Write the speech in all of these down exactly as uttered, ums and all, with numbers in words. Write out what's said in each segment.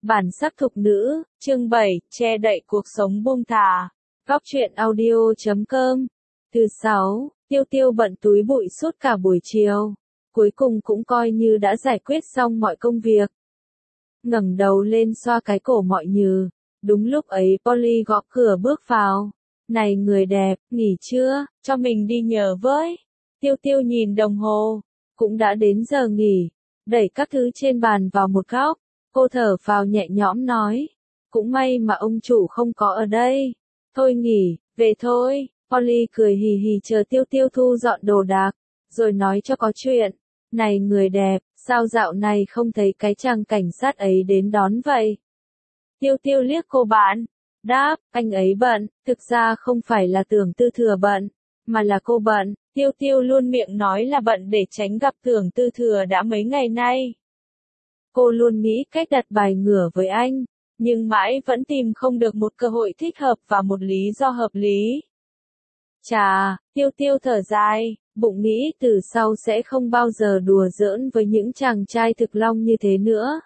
Bản sắc thục nữ, chương bảy, che đậy cuộc sống buông thả. Góc truyện audio chấm com. Thứ sáu, Tiêu Tiêu bận túi bụi suốt cả buổi chiều. Cuối cùng cũng coi như đã giải quyết xong mọi công việc. Ngẩng đầu lên xoa cái cổ mọi nhừ. Đúng lúc ấy Polly gõ cửa bước vào. Này người đẹp, nghỉ chưa, cho mình đi nhờ với. Tiêu Tiêu nhìn đồng hồ. Cũng đã đến giờ nghỉ. Đẩy các thứ trên bàn vào một góc. Cô thở phào nhẹ nhõm nói. Cũng may mà ông chủ không có ở đây. Thôi nghỉ, về thôi. Polly cười hì hì chờ Tiêu Tiêu thu dọn đồ đạc. Rồi nói cho có chuyện. Này người đẹp, sao dạo này không thấy cái chàng cảnh sát ấy đến đón vậy? Tiêu Tiêu liếc cô bạn. Đáp, anh ấy bận. Thực ra không phải là Tưởng Tư Thừa bận. Mà là cô bận. Tiêu Tiêu luôn miệng nói là bận để tránh gặp Tưởng Tư Thừa đã mấy ngày nay. Cô luôn nghĩ cách đặt bài ngửa với anh, nhưng mãi vẫn tìm không được một cơ hội thích hợp và một lý do hợp lý. Chà, Tiêu Tiêu thở dài, bụng nghĩ từ sau sẽ không bao giờ đùa giỡn với những chàng trai thực long như thế nữa.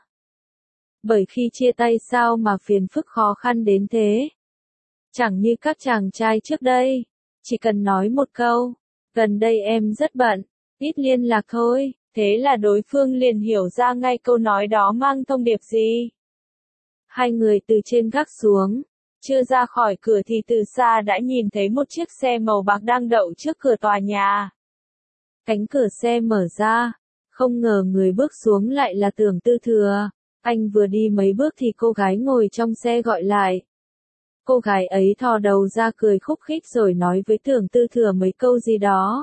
Bởi khi chia tay sao mà phiền phức khó khăn đến thế. Chẳng như các chàng trai trước đây, chỉ cần nói một câu, gần đây em rất bận, ít liên lạc thôi. Thế là đối phương liền hiểu ra ngay câu nói đó mang thông điệp gì. Hai người từ trên gác xuống, chưa ra khỏi cửa thì từ xa đã nhìn thấy một chiếc xe màu bạc đang đậu trước cửa tòa nhà. Cánh cửa xe mở ra, không ngờ người bước xuống lại là Tưởng Tư Thừa. Anh vừa đi mấy bước thì cô gái ngồi trong xe gọi lại. Cô gái ấy thò đầu ra cười khúc khích rồi nói với Tưởng Tư Thừa mấy câu gì đó.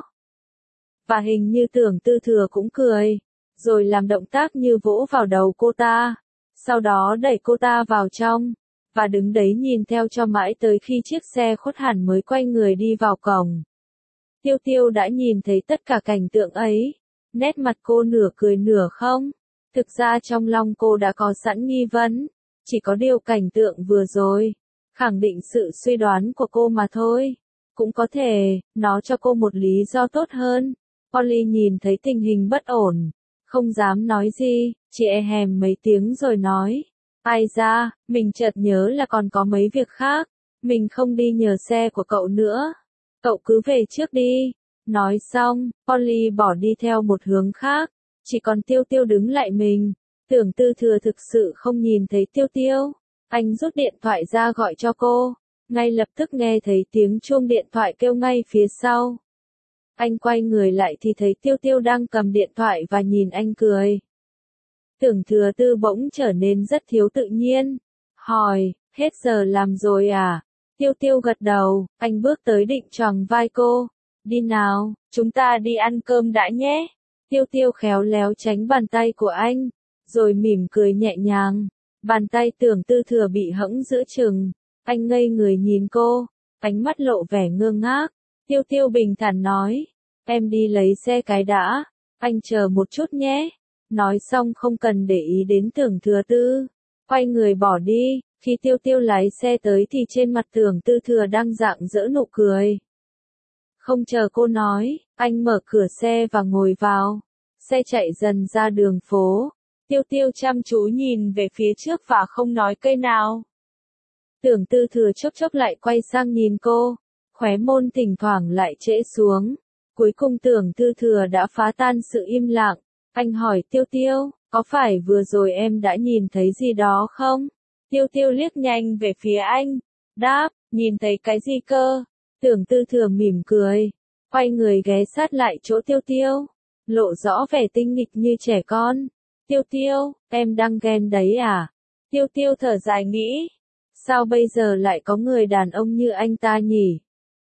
Và hình như Tưởng Tư Thừa cũng cười, rồi làm động tác như vỗ vào đầu cô ta, sau đó đẩy cô ta vào trong, và đứng đấy nhìn theo cho mãi tới khi chiếc xe khuất hẳn mới quay người đi vào cổng. Tiêu Tiêu đã nhìn thấy tất cả cảnh tượng ấy, nét mặt cô nửa cười nửa không, thực ra trong lòng cô đã có sẵn nghi vấn, chỉ có điều cảnh tượng vừa rồi, khẳng định sự suy đoán của cô mà thôi, cũng có thể, nó cho cô một lý do tốt hơn. Polly nhìn thấy tình hình bất ổn, không dám nói gì, chỉ e hèm mấy tiếng rồi nói. Ai ra, mình chợt nhớ là còn có mấy việc khác, mình không đi nhờ xe của cậu nữa. Cậu cứ về trước đi. Nói xong, Polly bỏ đi theo một hướng khác, chỉ còn Tiêu Tiêu đứng lại mình. Tưởng Tư Thừa thực sự không nhìn thấy Tiêu Tiêu. Anh rút điện thoại ra gọi cho cô, ngay lập tức nghe thấy tiếng chuông điện thoại kêu ngay phía sau. Anh quay người lại thì thấy Tiêu Tiêu đang cầm điện thoại và nhìn anh cười. Tưởng Thừa Tư bỗng trở nên rất thiếu tự nhiên. Hỏi, hết giờ làm rồi à? Tiêu Tiêu gật đầu, anh bước tới định choàng vai cô. Đi nào, chúng ta đi ăn cơm đã nhé. Tiêu Tiêu khéo léo tránh bàn tay của anh, rồi mỉm cười nhẹ nhàng. Bàn tay Tưởng Tư Thừa bị hẫng giữa chừng. Anh ngây người nhìn cô, ánh mắt lộ vẻ ngơ ngác. Tiêu Tiêu bình thản nói, em đi lấy xe cái đã, anh chờ một chút nhé. Nói xong không cần để ý đến Tưởng Thừa Tư, quay người bỏ đi. Khi Tiêu Tiêu lái xe tới thì trên mặt Tưởng Tư Thừa đang rạng rỡ nụ cười. Không chờ cô nói, anh mở cửa xe và ngồi vào. Xe chạy dần ra đường phố. Tiêu Tiêu chăm chú nhìn về phía trước và không nói cây nào. Tưởng Tư Thừa chốc chốc lại quay sang nhìn cô. Khóe môn thỉnh thoảng lại trễ xuống. Cuối cùng Tưởng Tư Thừa đã phá tan sự im lặng. Anh hỏi Tiêu Tiêu, có phải vừa rồi em đã nhìn thấy gì đó không? Tiêu Tiêu liếc nhanh về phía anh. Đáp, nhìn thấy cái gì cơ? Tưởng Tư Thừa mỉm cười. Quay người ghé sát lại chỗ Tiêu Tiêu. Lộ rõ vẻ tinh nghịch như trẻ con. Tiêu Tiêu, em đang ghen đấy à? Tiêu Tiêu thở dài nghĩ. Sao bây giờ lại có người đàn ông như anh ta nhỉ?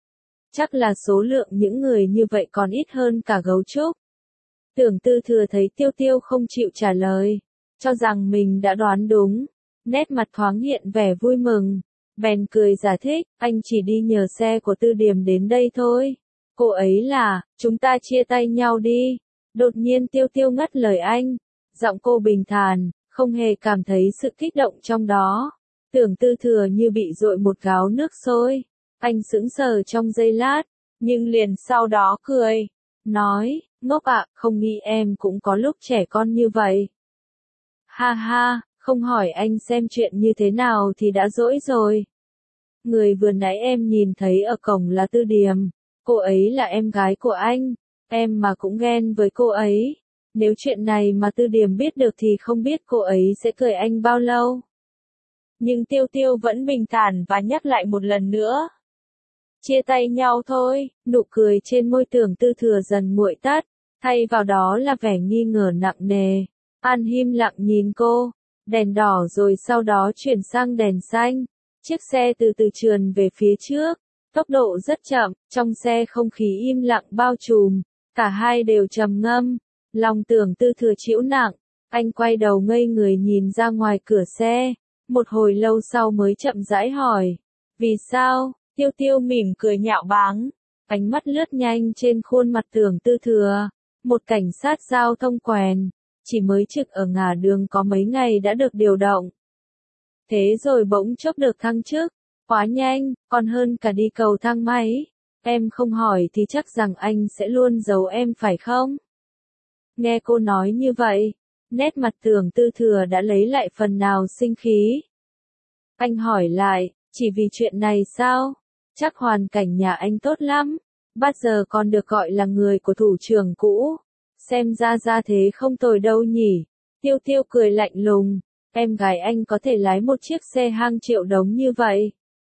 Chắc là số lượng những người như vậy còn ít hơn cả gấu trúc. Tưởng Tư Thừa thấy Tiêu Tiêu không chịu trả lời, cho rằng mình đã đoán đúng. Nét mặt thoáng hiện vẻ vui mừng. Bèn cười giải thích, anh chỉ đi nhờ xe của Tư Điềm đến đây thôi. Cô ấy là, chúng ta chia tay nhau đi. Đột nhiên Tiêu Tiêu ngắt lời anh. Giọng cô bình thản, không hề cảm thấy sự kích động trong đó. Tưởng Tư Thừa như bị dội một gáo nước sôi. Anh sững sờ trong giây lát, nhưng liền sau đó cười. Nói, ngốc ạ, không nghĩ em cũng có lúc trẻ con như vậy. Ha ha, Không hỏi anh xem chuyện như thế nào thì đã dỗi rồi. Người vừa nãy em nhìn thấy ở cổng là Tư Điềm. Cô ấy là em gái của anh. Em mà cũng ghen với cô ấy. Nếu chuyện này mà Tư Điềm biết được thì không biết cô ấy sẽ cười anh bao lâu. Nhưng Tiêu Tiêu vẫn bình thản và nhắc lại một lần nữa. Chia tay nhau thôi, nụ cười trên môi Tưởng Tư Thừa dần nguội tắt, thay vào đó là vẻ nghi ngờ nặng nề. An im lặng nhìn cô, đèn đỏ rồi sau đó chuyển sang đèn xanh. Chiếc xe từ từ trườn về phía trước, tốc độ rất chậm, trong xe không khí im lặng bao trùm, cả hai đều trầm ngâm. Lòng Tưởng Tư Thừa trĩu nặng, anh quay đầu ngây người nhìn ra ngoài cửa xe, một hồi lâu sau mới chậm rãi hỏi, vì sao? Tiêu Tiêu mỉm cười nhạo báng, ánh mắt lướt nhanh trên khuôn mặt Tưởng Tư Thừa, một cảnh sát giao thông quèn, chỉ mới trực ở ngả đường có mấy ngày đã được điều động. Thế rồi bỗng chốc được thăng chức, quá nhanh, còn hơn cả đi cầu thang máy. Em không hỏi thì chắc rằng anh sẽ luôn giấu em phải không? Nghe cô nói như vậy, nét mặt Tưởng Tư Thừa đã lấy lại phần nào sinh khí. Anh hỏi lại, chỉ vì chuyện này sao? Chắc hoàn cảnh nhà anh tốt lắm, bắt giờ còn được gọi là người của thủ trưởng cũ. Xem ra ra thế không tồi đâu nhỉ. Tiêu Tiêu cười lạnh lùng, em gái anh có thể lái một chiếc xe hàng triệu đống như vậy.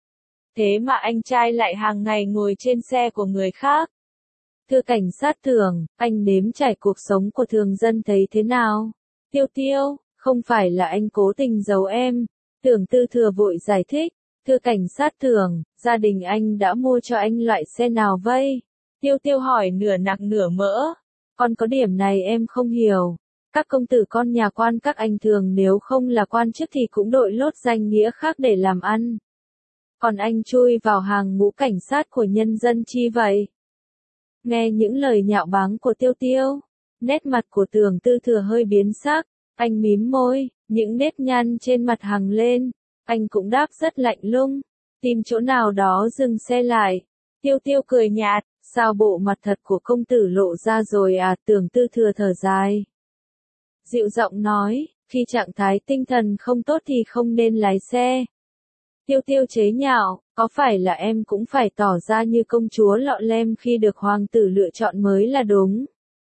Thế mà anh trai lại hàng ngày ngồi trên xe của người khác. Thưa cảnh sát Tưởng, anh nếm trải cuộc sống của thường dân thấy thế nào? Tiêu Tiêu, không phải là anh cố tình giấu em. Tưởng Tư Thừa vội giải thích. Thưa cảnh sát Tưởng, gia đình anh đã mua cho anh loại xe nào vậy? Tiêu Tiêu hỏi nửa nặc nửa mỡ. Còn có điểm này em không hiểu. Các công tử con nhà quan các anh thường nếu không là quan chức thì cũng đội lốt danh nghĩa khác để làm ăn. Còn anh chui vào hàng ngũ cảnh sát của nhân dân chi vậy? Nghe những lời nhạo báng của Tiêu Tiêu, nét mặt của Tưởng Tư Thừa hơi biến sắc, anh mím môi, những nếp nhăn trên mặt hằn lên, anh cũng đáp rất lạnh lùng, tìm chỗ nào đó dừng xe lại. Tiêu Tiêu cười nhạt, sao bộ mặt thật của công tử lộ ra rồi à? Tưởng Tư Thừa thở dài, dịu giọng nói, khi trạng thái tinh thần không tốt thì không nên lái xe. Tiêu Tiêu chế nhạo, có phải là em cũng phải tỏ ra như công chúa lọ lem khi được hoàng tử lựa chọn mới là đúng?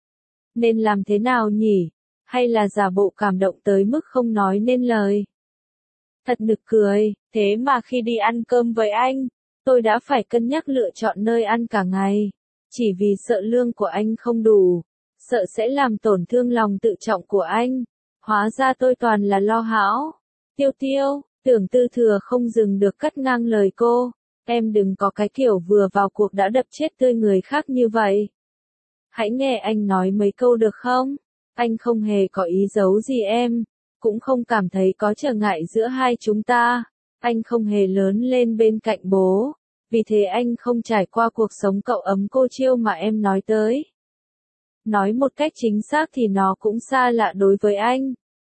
Nên làm thế nào nhỉ? Hay là giả bộ cảm động tới mức không nói nên lời? Thật nực cười, thế mà khi đi ăn cơm với anh, tôi đã phải cân nhắc lựa chọn nơi ăn cả ngày. Chỉ vì sợ lương của anh không đủ, sợ sẽ làm tổn thương lòng tự trọng của anh. Hóa ra tôi toàn là lo hão. Tiêu Tiêu, Tưởng Tư Thừa không dừng được cắt ngang lời cô. Em đừng có cái kiểu vừa vào cuộc đã đập chết tươi người khác như vậy. Hãy nghe anh nói mấy câu được không? Anh không hề có ý giấu gì em, cũng không cảm thấy có trở ngại giữa hai chúng ta. Anh không hề lớn lên bên cạnh bố, vì thế anh không trải qua cuộc sống cậu ấm cô chiêu mà em nói tới. Nói một cách chính xác thì nó cũng xa lạ đối với anh.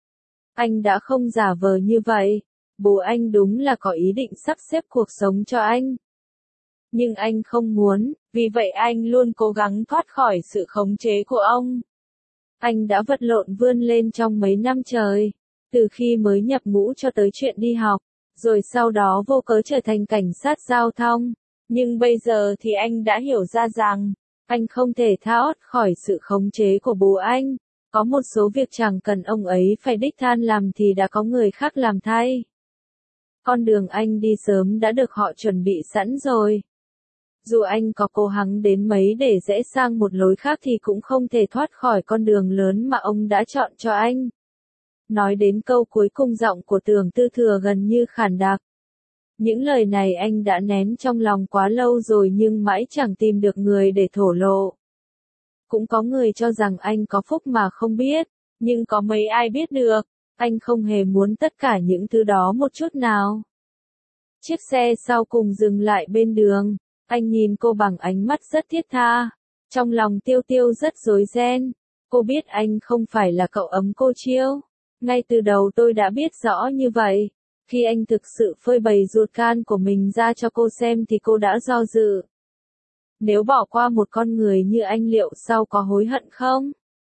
Anh đã không giả vờ như vậy. Bố anh đúng là có ý định sắp xếp cuộc sống cho anh. Nhưng anh không muốn, vì vậy anh luôn cố gắng thoát khỏi sự khống chế của ông. Anh đã vật lộn vươn lên trong mấy năm trời, từ khi mới nhập ngũ cho tới chuyện đi học, rồi sau đó vô cớ trở thành cảnh sát giao thông. Nhưng bây giờ thì anh đã hiểu ra rằng, anh không thể thoát khỏi sự khống chế của bố anh. Có một số việc chẳng cần ông ấy phải đích thân làm thì đã có người khác làm thay. Con đường anh đi sớm đã được họ chuẩn bị sẵn rồi. Dù anh có cố gắng đến mấy để rẽ sang một lối khác thì cũng không thể thoát khỏi con đường lớn mà ông đã chọn cho anh. Nói đến câu cuối cùng giọng của Tưởng Tư Thừa gần như khàn đặc. Những lời này anh đã nén trong lòng quá lâu rồi nhưng mãi chẳng tìm được người để thổ lộ. Cũng có người cho rằng anh có phúc mà không biết, nhưng có mấy ai biết được, anh không hề muốn tất cả những thứ đó một chút nào. Chiếc xe sau cùng dừng lại bên đường, anh nhìn cô bằng ánh mắt rất thiết tha. Trong lòng Tiêu Tiêu rất rối ren, cô biết anh không phải là cậu ấm cô chiêu. Ngay từ đầu tôi đã biết rõ như vậy. Khi anh thực sự phơi bày ruột gan của mình ra cho cô xem thì cô đã do dự. Nếu bỏ qua một con người như anh liệu sau có hối hận không?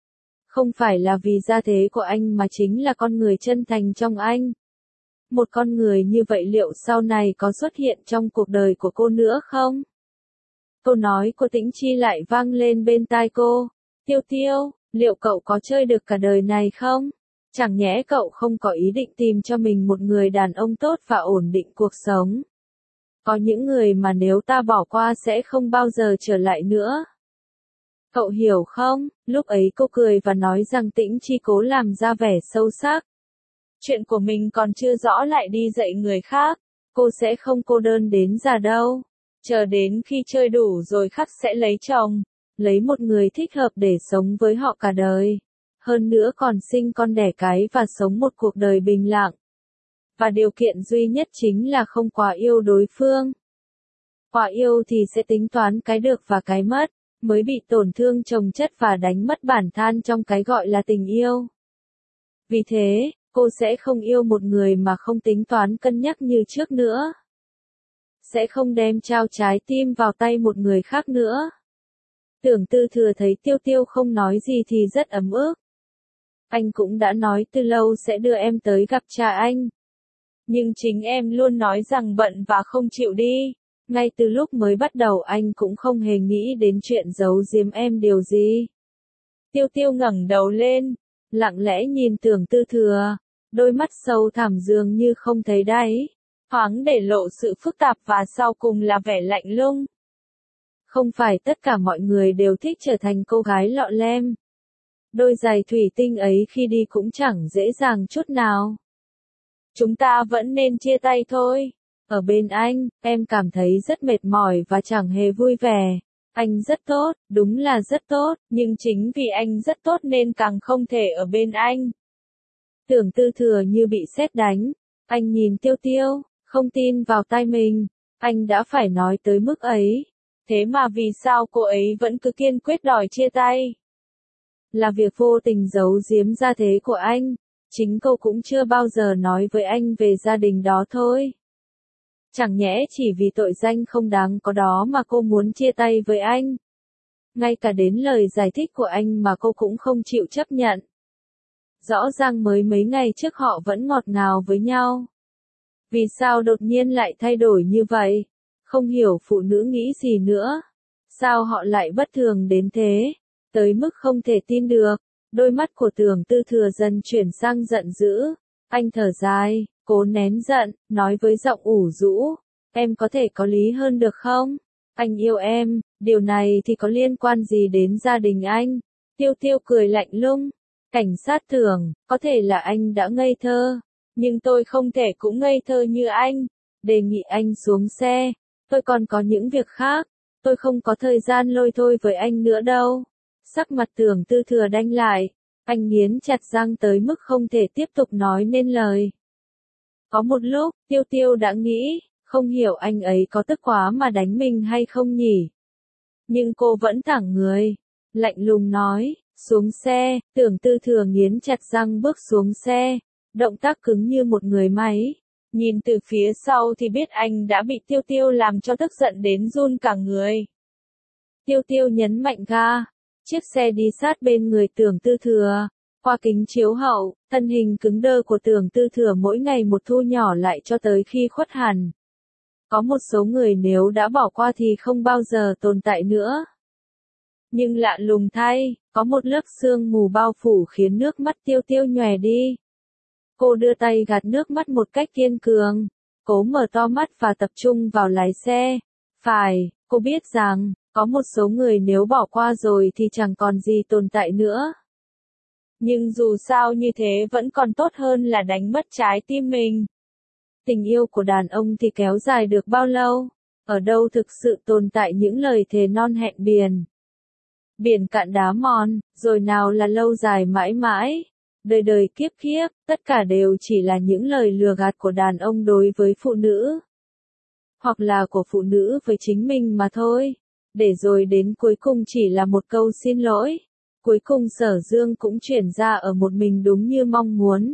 Không phải là vì gia thế của anh mà chính là con người chân thành trong anh. Một con người như vậy liệu sau này có xuất hiện trong cuộc đời của cô nữa không? Câu nói của Tĩnh Chi lại vang lên bên tai cô. Tiêu Tiêu, liệu cậu có chơi được cả đời này không? Chẳng nhẽ cậu không có ý định tìm cho mình một người đàn ông tốt và ổn định cuộc sống? Có những người mà nếu ta bỏ qua sẽ không bao giờ trở lại nữa. Cậu hiểu không? Lúc ấy cô cười và nói rằng Tĩnh Chi cố làm ra vẻ sâu sắc. Chuyện của mình còn chưa rõ lại đi dạy người khác. Cô sẽ không cô đơn đến già đâu. Chờ đến khi chơi đủ rồi khắc sẽ lấy chồng. Lấy một người thích hợp để sống với họ cả đời. Hơn nữa còn sinh con đẻ cái và sống một cuộc đời bình lặng. Và điều kiện duy nhất chính là không quá yêu đối phương. Quá yêu thì sẽ tính toán cái được và cái mất, mới bị tổn thương chồng chất và đánh mất bản thân trong cái gọi là tình yêu. Vì thế, cô sẽ không yêu một người mà không tính toán cân nhắc như trước nữa. Sẽ không đem trao trái tim vào tay một người khác nữa. Tưởng Tư Thừa thấy Tiêu Tiêu không nói gì thì rất ấm ức. Anh cũng đã nói từ lâu sẽ đưa em tới gặp cha anh. Nhưng chính em luôn nói rằng bận và không chịu đi. Ngay từ lúc mới bắt đầu anh cũng không hề nghĩ đến chuyện giấu giếm em điều gì. Tiêu Tiêu ngẩng đầu lên, lặng lẽ nhìn Tưởng Tư Thừa, đôi mắt sâu thẳm dường như không thấy đáy, thoáng để lộ sự phức tạp và sau cùng là vẻ lạnh lùng. Không phải tất cả mọi người đều thích trở thành cô gái lọ lem. Đôi giày thủy tinh ấy khi đi cũng chẳng dễ dàng chút nào. Chúng ta vẫn nên chia tay thôi. Ở bên anh, em cảm thấy rất mệt mỏi và chẳng hề vui vẻ. Anh rất tốt, đúng là rất tốt, nhưng chính vì anh rất tốt nên càng không thể ở bên anh. Tưởng Tư Thừa như bị sét đánh. Anh nhìn Tiêu Tiêu, không tin vào tai mình. Anh đã phải nói tới mức ấy. Thế mà vì sao cô ấy vẫn cứ kiên quyết đòi chia tay? Là việc vô tình giấu giếm gia thế của anh. Chính cô cũng chưa bao giờ nói với anh về gia đình đó thôi. Chẳng nhẽ chỉ vì tội danh không đáng có đó mà cô muốn chia tay với anh. Ngay cả đến lời giải thích của anh mà cô cũng không chịu chấp nhận. Rõ ràng mới mấy ngày trước họ vẫn ngọt ngào với nhau. Vì sao đột nhiên lại thay đổi như vậy? Không hiểu phụ nữ nghĩ gì nữa. Sao họ lại bất thường đến thế? Tới mức không thể tin được. Đôi mắt của Tưởng Tư Thừa dần chuyển sang giận dữ. Anh thở dài, cố nén giận, nói với giọng ủ rũ. Em có thể có lý hơn được không? Anh yêu em, điều này thì có liên quan gì đến gia đình anh? Tiêu Tiêu cười lạnh lùng. Cảnh sát Tưởng, có thể là anh đã ngây thơ. Nhưng tôi không thể cũng ngây thơ như anh. Đề nghị anh xuống xe. Tôi còn có những việc khác. Tôi không có thời gian lôi thôi với anh nữa đâu. Sắc mặt Tưởng Tư Thừa đanh lại. Anh nghiến chặt răng tới mức không thể tiếp tục nói nên lời. Có một lúc, Tiêu Tiêu đã nghĩ, không hiểu anh ấy có tức quá mà đánh mình hay không nhỉ. Nhưng cô vẫn thẳng người. Lạnh lùng nói, xuống xe. Tưởng Tư Thừa nghiến chặt răng bước xuống xe. Động tác cứng như một người máy. Nhìn từ phía sau thì biết anh đã bị Tiêu Tiêu làm cho tức giận đến run cả người. Tiêu Tiêu nhấn mạnh ga. Chiếc xe đi sát bên người Tưởng Tư Thừa. Qua kính chiếu hậu, thân hình cứng đơ của Tưởng Tư Thừa mỗi ngày một thu nhỏ lại cho tới khi khuất hẳn. Có một số người nếu đã bỏ qua thì không bao giờ tồn tại nữa. Nhưng lạ lùng thay, có một lớp sương mù bao phủ khiến nước mắt Tiêu Tiêu nhòe đi. Cô đưa tay gạt nước mắt một cách kiên cường, cố mở to mắt và tập trung vào lái xe. Phải, cô biết rằng, có một số người nếu bỏ qua rồi thì chẳng còn gì tồn tại nữa. Nhưng dù sao như thế vẫn còn tốt hơn là đánh mất trái tim mình. Tình yêu của đàn ông thì kéo dài được bao lâu? Ở đâu thực sự tồn tại những lời thề non hẹn biển? Biển cạn đá mòn, rồi nào là lâu dài mãi mãi? Đời đời kiếp kiếp, tất cả đều chỉ là những lời lừa gạt của đàn ông đối với phụ nữ. Hoặc là của phụ nữ với chính mình mà thôi. Để rồi đến cuối cùng chỉ là một câu xin lỗi. Cuối cùng Sở Dương cũng chuyển ra ở một mình đúng như mong muốn.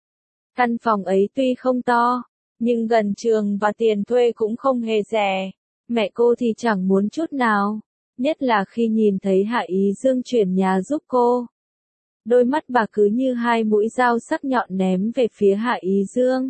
Căn phòng ấy tuy không to, nhưng gần trường và tiền thuê cũng không hề rẻ. Mẹ cô thì chẳng muốn chút nào, nhất là khi nhìn thấy Hạ Ý Dương chuyển nhà giúp cô. Đôi mắt bà cứ như hai mũi dao sắc nhọn ném về phía Hạ Ý Dương.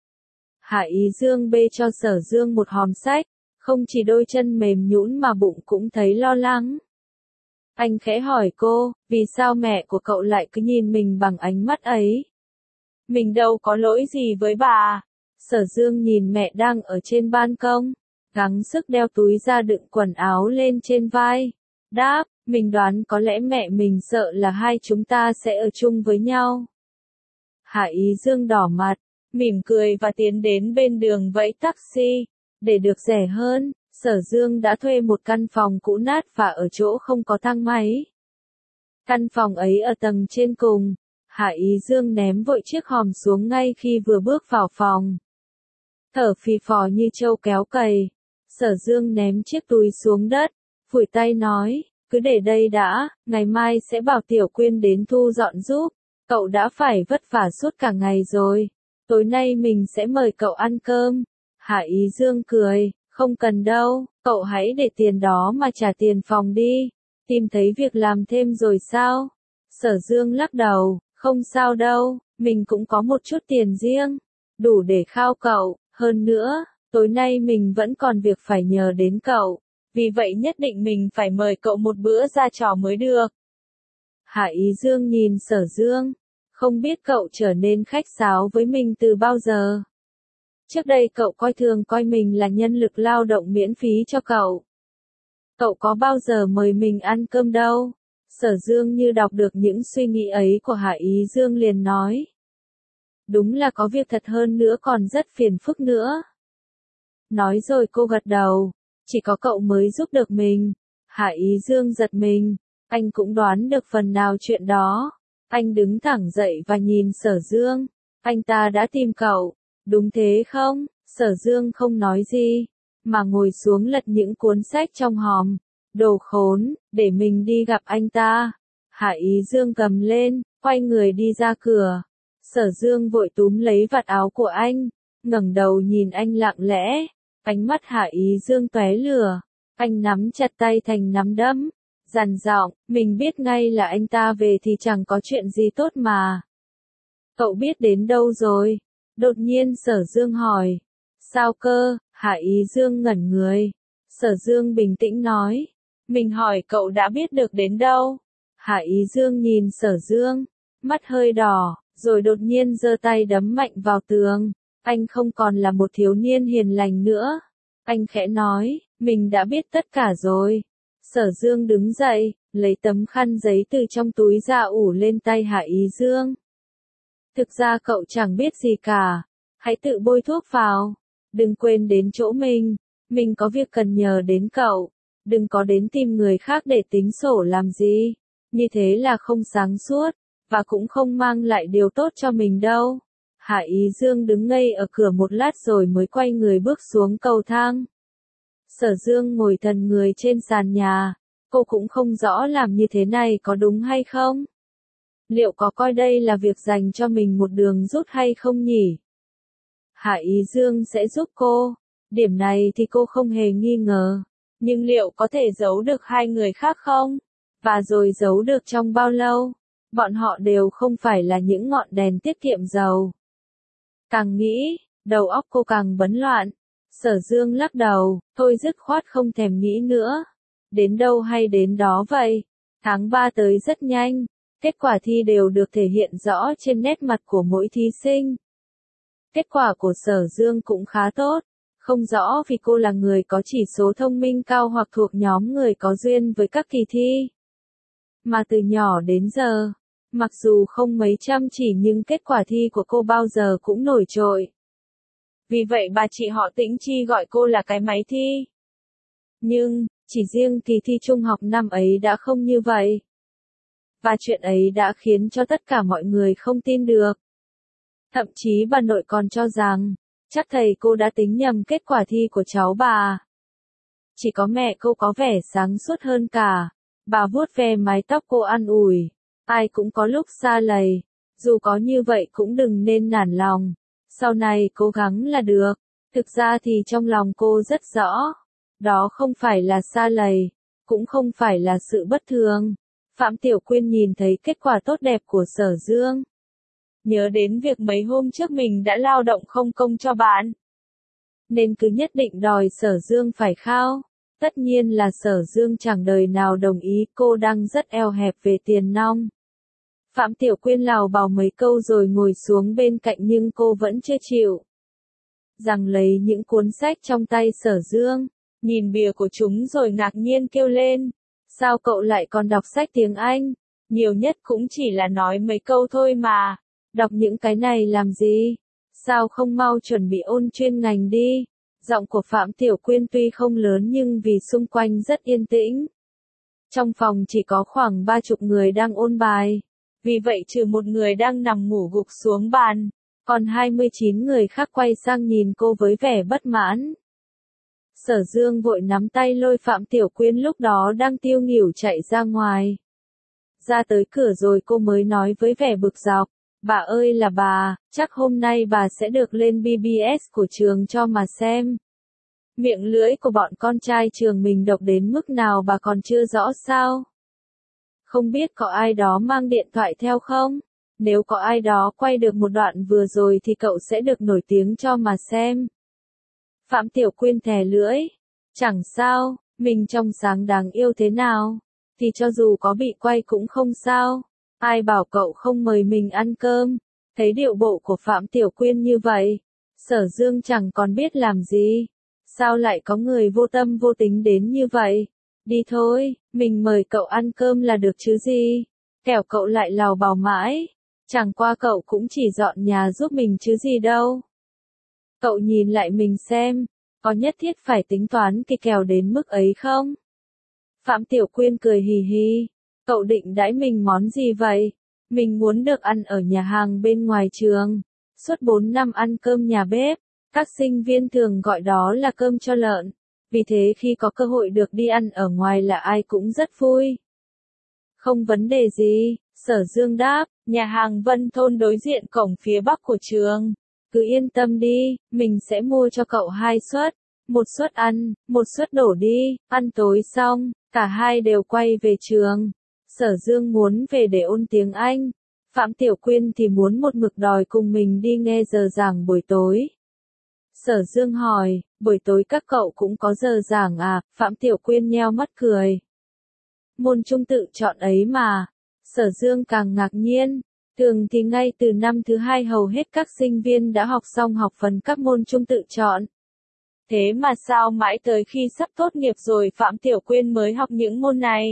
Hạ Ý Dương bê cho Sở Dương một hòm sách, không chỉ đôi chân mềm nhũn mà bụng cũng thấy lo lắng. Anh khẽ hỏi cô, vì sao mẹ của cậu lại cứ nhìn mình bằng ánh mắt ấy? Mình đâu có lỗi gì với bà. Sở Dương nhìn mẹ đang ở trên ban công, gắng sức đeo túi ra đựng quần áo lên trên vai. Đáp, mình đoán có lẽ mẹ mình sợ là hai chúng ta sẽ ở chung với nhau. Hạ Ý Dương đỏ mặt, mỉm cười và tiến đến bên đường vẫy taxi. Để được rẻ hơn, Sở Dương đã thuê một căn phòng cũ nát và ở chỗ không có thang máy. Căn phòng ấy ở tầng trên cùng. Hạ Ý Dương ném vội chiếc hòm xuống ngay khi vừa bước vào phòng. Thở phì phò như trâu kéo cày. Sở Dương ném chiếc túi xuống đất, phủi tay nói, cứ để đây đã, ngày mai sẽ bảo Tiểu Quyên đến thu dọn giúp. Cậu đã phải vất vả suốt cả ngày rồi. Tối nay mình sẽ mời cậu ăn cơm. Hạ Ý Dương cười, không cần đâu, cậu hãy để tiền đó mà trả tiền phòng đi. Tìm thấy việc làm thêm rồi sao? Sở Dương lắc đầu, không sao đâu, mình cũng có một chút tiền riêng, đủ để khao cậu, hơn nữa, tối nay mình vẫn còn việc phải nhờ đến cậu, vì vậy nhất định mình phải mời cậu một bữa ra trò mới được. Hạ Ý Dương nhìn Sở Dương, không biết cậu trở nên khách sáo với mình từ bao giờ. Trước đây cậu coi thường coi mình là nhân lực lao động miễn phí cho cậu. Cậu có bao giờ mời mình ăn cơm đâu. Sở Dương như đọc được những suy nghĩ ấy của Hạ Ý Dương liền nói. Đúng là có việc thật hơn nữa còn rất phiền phức nữa. Nói rồi cô gật đầu, chỉ có cậu mới giúp được mình. Hạ Ý Dương giật mình, anh cũng đoán được phần nào chuyện đó. Anh đứng thẳng dậy và nhìn Sở Dương, anh ta đã tìm cậu, đúng thế không? Sở Dương không nói gì, mà ngồi xuống lật những cuốn sách trong hòm. Đồ khốn, để mình đi gặp anh ta. Hạ Ý Dương cầm lên, quay người đi ra cửa. Sở Dương vội túm lấy vạt áo của anh, ngẩng đầu nhìn anh lặng lẽ. Ánh mắt Hạ Ý Dương tóe lửa. Anh nắm chặt tay thành nắm đấm, dằn giọng, mình biết ngay là anh ta về thì chẳng có chuyện gì tốt mà. Cậu biết đến đâu rồi? Đột nhiên Sở Dương hỏi. Sao cơ? Hạ Ý Dương ngẩn người. Sở Dương bình tĩnh nói. Mình hỏi cậu đã biết được đến đâu? Hạ Ý Dương nhìn Sở Dương, mắt hơi đỏ, rồi đột nhiên giơ tay đấm mạnh vào tường. Anh không còn là một thiếu niên hiền lành nữa. Anh khẽ nói, mình đã biết tất cả rồi. Sở Dương đứng dậy, lấy tấm khăn giấy từ trong túi ra ủ lên tay Hạ Ý Dương. Thực ra cậu chẳng biết gì cả. Hãy tự bôi thuốc vào. Đừng quên đến chỗ mình. Mình có việc cần nhờ đến cậu. Đừng có đến tìm người khác để tính sổ làm gì. Như thế là không sáng suốt, và cũng không mang lại điều tốt cho mình đâu. Hạ Ý Dương đứng ngây ở cửa một lát rồi mới quay người bước xuống cầu thang. Sở Dương ngồi thần người trên sàn nhà. Cô cũng không rõ làm như thế này có đúng hay không. Liệu có coi đây là việc dành cho mình một đường rút hay không nhỉ? Hạ Ý Dương sẽ giúp cô. Điểm này thì cô không hề nghi ngờ. Nhưng liệu có thể giấu được hai người khác không? Và rồi giấu được trong bao lâu? Bọn họ đều không phải là những ngọn đèn tiết kiệm dầu. Càng nghĩ, đầu óc cô càng bấn loạn. Sở Dương lắc đầu, thôi dứt khoát không thèm nghĩ nữa. Đến đâu hay đến đó vậy. Tháng ba tới rất nhanh. Kết quả thi đều được thể hiện rõ trên nét mặt của mỗi thí sinh. Kết quả của Sở Dương cũng khá tốt. Không rõ vì cô là người có chỉ số thông minh cao hoặc thuộc nhóm người có duyên với các kỳ thi. Mà từ nhỏ đến giờ, mặc dù không mấy chăm chỉ nhưng kết quả thi của cô bao giờ cũng nổi trội. Vì vậy bà chị họ Tĩnh Chi gọi cô là cái máy thi. Nhưng, chỉ riêng kỳ thi trung học năm ấy đã không như vậy. Và chuyện ấy đã khiến cho tất cả mọi người không tin được. Thậm chí bà nội còn cho rằng, chắc thầy cô đã tính nhầm kết quả thi của cháu bà. Chỉ có mẹ cô có vẻ sáng suốt hơn cả. Bà vuốt ve mái tóc cô an ủi. Ai cũng có lúc sa lầy. Dù có như vậy cũng đừng nên nản lòng. Sau này cố gắng là được. Thực ra thì trong lòng cô rất rõ. Đó không phải là sa lầy. Cũng không phải là sự bất thường. Phạm Tiểu Quyên nhìn thấy kết quả tốt đẹp của Sở Dương. Nhớ đến việc mấy hôm trước mình đã lao động không công cho bạn. Nên cứ nhất định đòi Sở Dương phải khao. Tất nhiên là Sở Dương chẳng đời nào đồng ý, cô đang rất eo hẹp về tiền nong. Phạm Tiểu Quyên lào bảo mấy câu rồi ngồi xuống bên cạnh nhưng cô vẫn chưa chịu. Rằng lấy những cuốn sách trong tay Sở Dương, nhìn bìa của chúng rồi ngạc nhiên kêu lên. Sao cậu lại còn đọc sách tiếng Anh? Nhiều nhất cũng chỉ là nói mấy câu thôi mà. Đọc những cái này làm gì? Sao không mau chuẩn bị ôn chuyên ngành đi? Giọng của Phạm Tiểu Quyên tuy không lớn nhưng vì xung quanh rất yên tĩnh. Trong phòng chỉ có khoảng ba chục người đang ôn bài. Vì vậy trừ một người đang nằm ngủ gục xuống bàn, còn hai mươi chín người khác quay sang nhìn cô với vẻ bất mãn. Sở Dương vội nắm tay lôi Phạm Tiểu Quyên lúc đó đang tiêu nghỉu chạy ra ngoài. Ra tới cửa rồi cô mới nói với vẻ bực dọc. Bà ơi là bà, chắc hôm nay bà sẽ được lên bê bê ét của trường cho mà xem. Miệng lưỡi của bọn con trai trường mình độc đến mức nào bà còn chưa rõ sao? Không biết có ai đó mang điện thoại theo không? Nếu có ai đó quay được một đoạn vừa rồi thì cậu sẽ được nổi tiếng cho mà xem. Phạm Tiểu Quyên thè lưỡi. Chẳng sao, mình trong sáng đáng yêu thế nào, thì cho dù có bị quay cũng không sao. Ai bảo cậu không mời mình ăn cơm? Thấy điệu bộ của Phạm Tiểu Quyên như vậy, Sở Dương chẳng còn biết làm gì. Sao lại có người vô tâm vô tính đến như vậy? Đi thôi, mình mời cậu ăn cơm là được chứ gì? Kẻo cậu lại lào bào mãi. Chẳng qua cậu cũng chỉ dọn nhà giúp mình chứ gì đâu. Cậu nhìn lại mình xem, có nhất thiết phải tính toán kỳ kèo đến mức ấy không? Phạm Tiểu Quyên cười hì hì. Cậu định đãi mình món gì vậy? Mình muốn được ăn ở nhà hàng bên ngoài trường. Suốt bốn năm ăn cơm nhà bếp, các sinh viên thường gọi đó là cơm cho lợn. Vì thế khi có cơ hội được đi ăn ở ngoài là ai cũng rất vui. Không vấn đề gì, Sở Dương đáp, nhà hàng Vân Thôn đối diện cổng phía bắc của trường. Cứ yên tâm đi, mình sẽ mua cho cậu hai suất. Một suất ăn, một suất đổ đi, ăn tối xong, cả hai đều quay về trường. Sở Dương muốn về để ôn tiếng Anh. Phạm Tiểu Quyên thì muốn một mực đòi cùng mình đi nghe giờ giảng buổi tối. Sở Dương hỏi, buổi tối các cậu cũng có giờ giảng à? Phạm Tiểu Quyên nheo mắt cười. Môn chung tự chọn ấy mà. Sở Dương càng ngạc nhiên. Thường thì ngay từ năm thứ hai hầu hết các sinh viên đã học xong học phần các môn chung tự chọn. Thế mà sao mãi tới khi sắp tốt nghiệp rồi Phạm Tiểu Quyên mới học những môn này?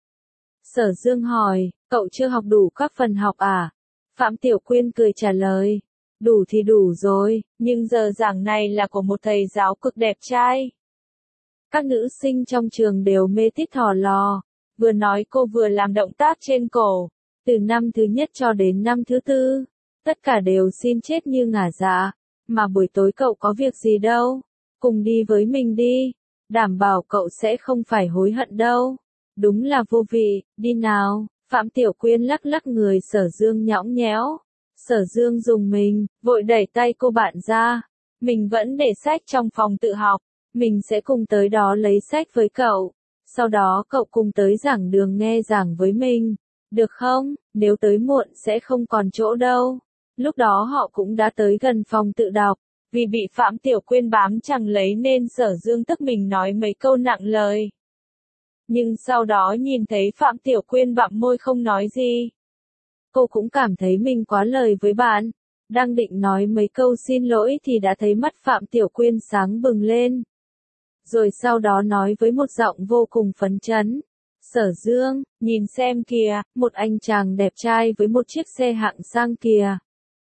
Sở Dương hỏi, cậu chưa học đủ các phần học à? Phạm Tiểu Quyên cười trả lời, đủ thì đủ rồi, nhưng giờ giảng này là của một thầy giáo cực đẹp trai. Các nữ sinh trong trường đều mê tít thò lò, vừa nói cô vừa làm động tác trên cổ, từ năm thứ nhất cho đến năm thứ tư, tất cả đều xin chết như ngả dạ, mà buổi tối cậu có việc gì đâu, cùng đi với mình đi, đảm bảo cậu sẽ không phải hối hận đâu. Đúng là vô vị, đi nào. Phạm Tiểu Quyên lắc lắc người Sở Dương nhõng nhẽo. Sở Dương dùng mình, vội đẩy tay cô bạn ra. Mình vẫn để sách trong phòng tự học, mình sẽ cùng tới đó lấy sách với cậu. Sau đó cậu cùng tới giảng đường nghe giảng với mình. Được không? Nếu tới muộn sẽ không còn chỗ đâu. Lúc đó họ cũng đã tới gần phòng tự đọc. Vì bị Phạm Tiểu Quyên bám chẳng lấy nên Sở Dương tức mình nói mấy câu nặng lời. Nhưng sau đó nhìn thấy Phạm Tiểu Quyên bặm môi không nói gì. Cô cũng cảm thấy mình quá lời với bạn. Đang định nói mấy câu xin lỗi thì đã thấy mắt Phạm Tiểu Quyên sáng bừng lên. Rồi sau đó nói với một giọng vô cùng phấn chấn. Sở Dương, nhìn xem kìa, một anh chàng đẹp trai với một chiếc xe hạng sang kìa.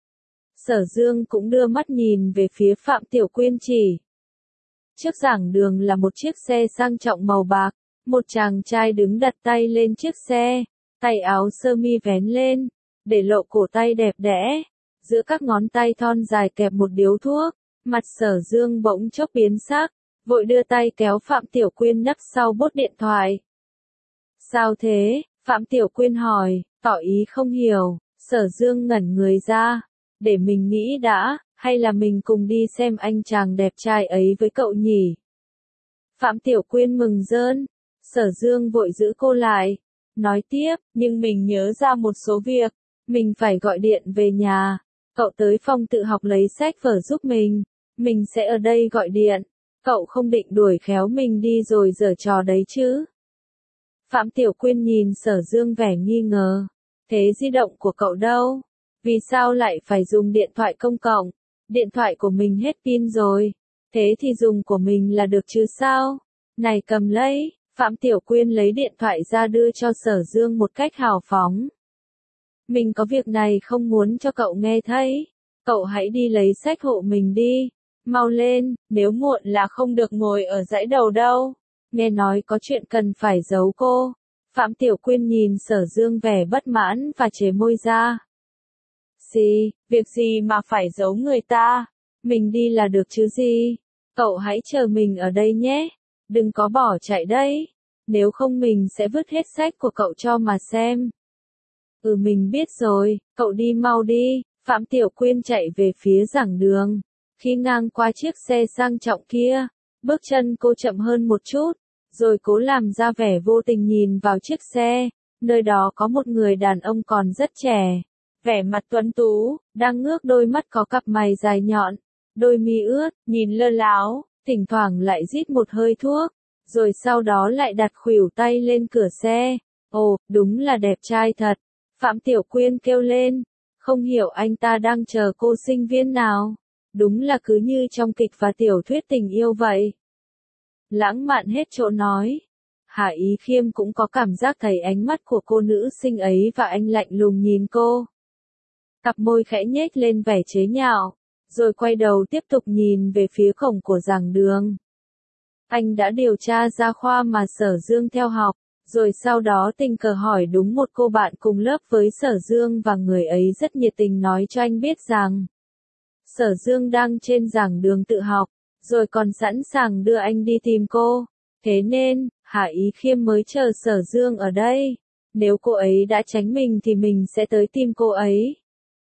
Sở Dương cũng đưa mắt nhìn về phía Phạm Tiểu Quyên chỉ. Trước giảng đường là một chiếc xe sang trọng màu bạc. Một chàng trai đứng đặt tay lên chiếc xe, tay áo sơ mi vén lên, để lộ cổ tay đẹp đẽ. Giữa các ngón tay thon dài kẹp một điếu thuốc, mặt Sở Dương bỗng chốc biến sắc, vội đưa tay kéo Phạm Tiểu Quyên nấp sau bốt điện thoại. Sao thế? Phạm Tiểu Quyên hỏi, tỏ ý không hiểu. Sở Dương ngẩn người ra, để mình nghĩ đã, hay là mình cùng đi xem anh chàng đẹp trai ấy với cậu nhỉ? Phạm Tiểu Quyên mừng rơn. Sở Dương vội giữ cô lại. Nói tiếp, nhưng mình nhớ ra một số việc, mình phải gọi điện về nhà. Cậu tới phòng tự học lấy sách vở giúp mình, mình sẽ ở đây gọi điện. Cậu không định đuổi khéo mình đi rồi giở trò đấy chứ? Phạm Tiểu Quyên nhìn Sở Dương vẻ nghi ngờ. Thế di động của cậu đâu? Vì sao lại phải dùng điện thoại công cộng? Điện thoại của mình hết pin rồi. Thế thì dùng của mình là được chứ sao? Này cầm lấy. Phạm Tiểu Quyên lấy điện thoại ra đưa cho Sở Dương một cách hào phóng. Mình có việc này không muốn cho cậu nghe thấy. Cậu hãy đi lấy sách hộ mình đi. Mau lên, nếu muộn là không được ngồi ở dãy đầu đâu. Nghe nói có chuyện cần phải giấu cô. Phạm Tiểu Quyên nhìn Sở Dương vẻ bất mãn và chế môi ra. Gì, việc gì mà phải giấu người ta? Mình đi là được chứ gì? Cậu hãy chờ mình ở đây nhé. Đừng có bỏ chạy đấy. Nếu không mình sẽ vứt hết sách của cậu cho mà xem. Ừ mình biết rồi, cậu đi mau đi. Phạm Tiểu Quyên chạy về phía giảng đường. Khi ngang qua chiếc xe sang trọng kia, bước chân cô chậm hơn một chút, rồi cố làm ra vẻ vô tình nhìn vào chiếc xe. Nơi đó có một người đàn ông còn rất trẻ, vẻ mặt tuấn tú, đang ngước đôi mắt có cặp mày dài nhọn, đôi mi ướt, nhìn lơ láo, thỉnh thoảng lại rít một hơi thuốc, rồi sau đó lại đặt khuỷu tay lên cửa xe. Ồ, đúng là đẹp trai thật. Phạm Tiểu Quyên kêu lên, không hiểu anh ta đang chờ cô sinh viên nào. Đúng là cứ như trong kịch và tiểu thuyết tình yêu vậy. Lãng mạn hết chỗ nói. Hạ Ý Khiêm cũng có cảm giác thấy ánh mắt của cô nữ sinh ấy và anh lạnh lùng nhìn cô. Cặp môi khẽ nhếch lên vẻ chế nhạo, rồi quay đầu tiếp tục nhìn về phía cổng của giảng đường. Anh đã điều tra ra khoa mà Sở Dương theo học, rồi sau đó tình cờ hỏi đúng một cô bạn cùng lớp với Sở Dương và người ấy rất nhiệt tình nói cho anh biết rằng Sở Dương đang trên giảng đường tự học, rồi còn sẵn sàng đưa anh đi tìm cô. Thế nên, Hạ Ý Khiêm mới chờ Sở Dương ở đây. Nếu cô ấy đã tránh mình thì mình sẽ tới tìm cô ấy.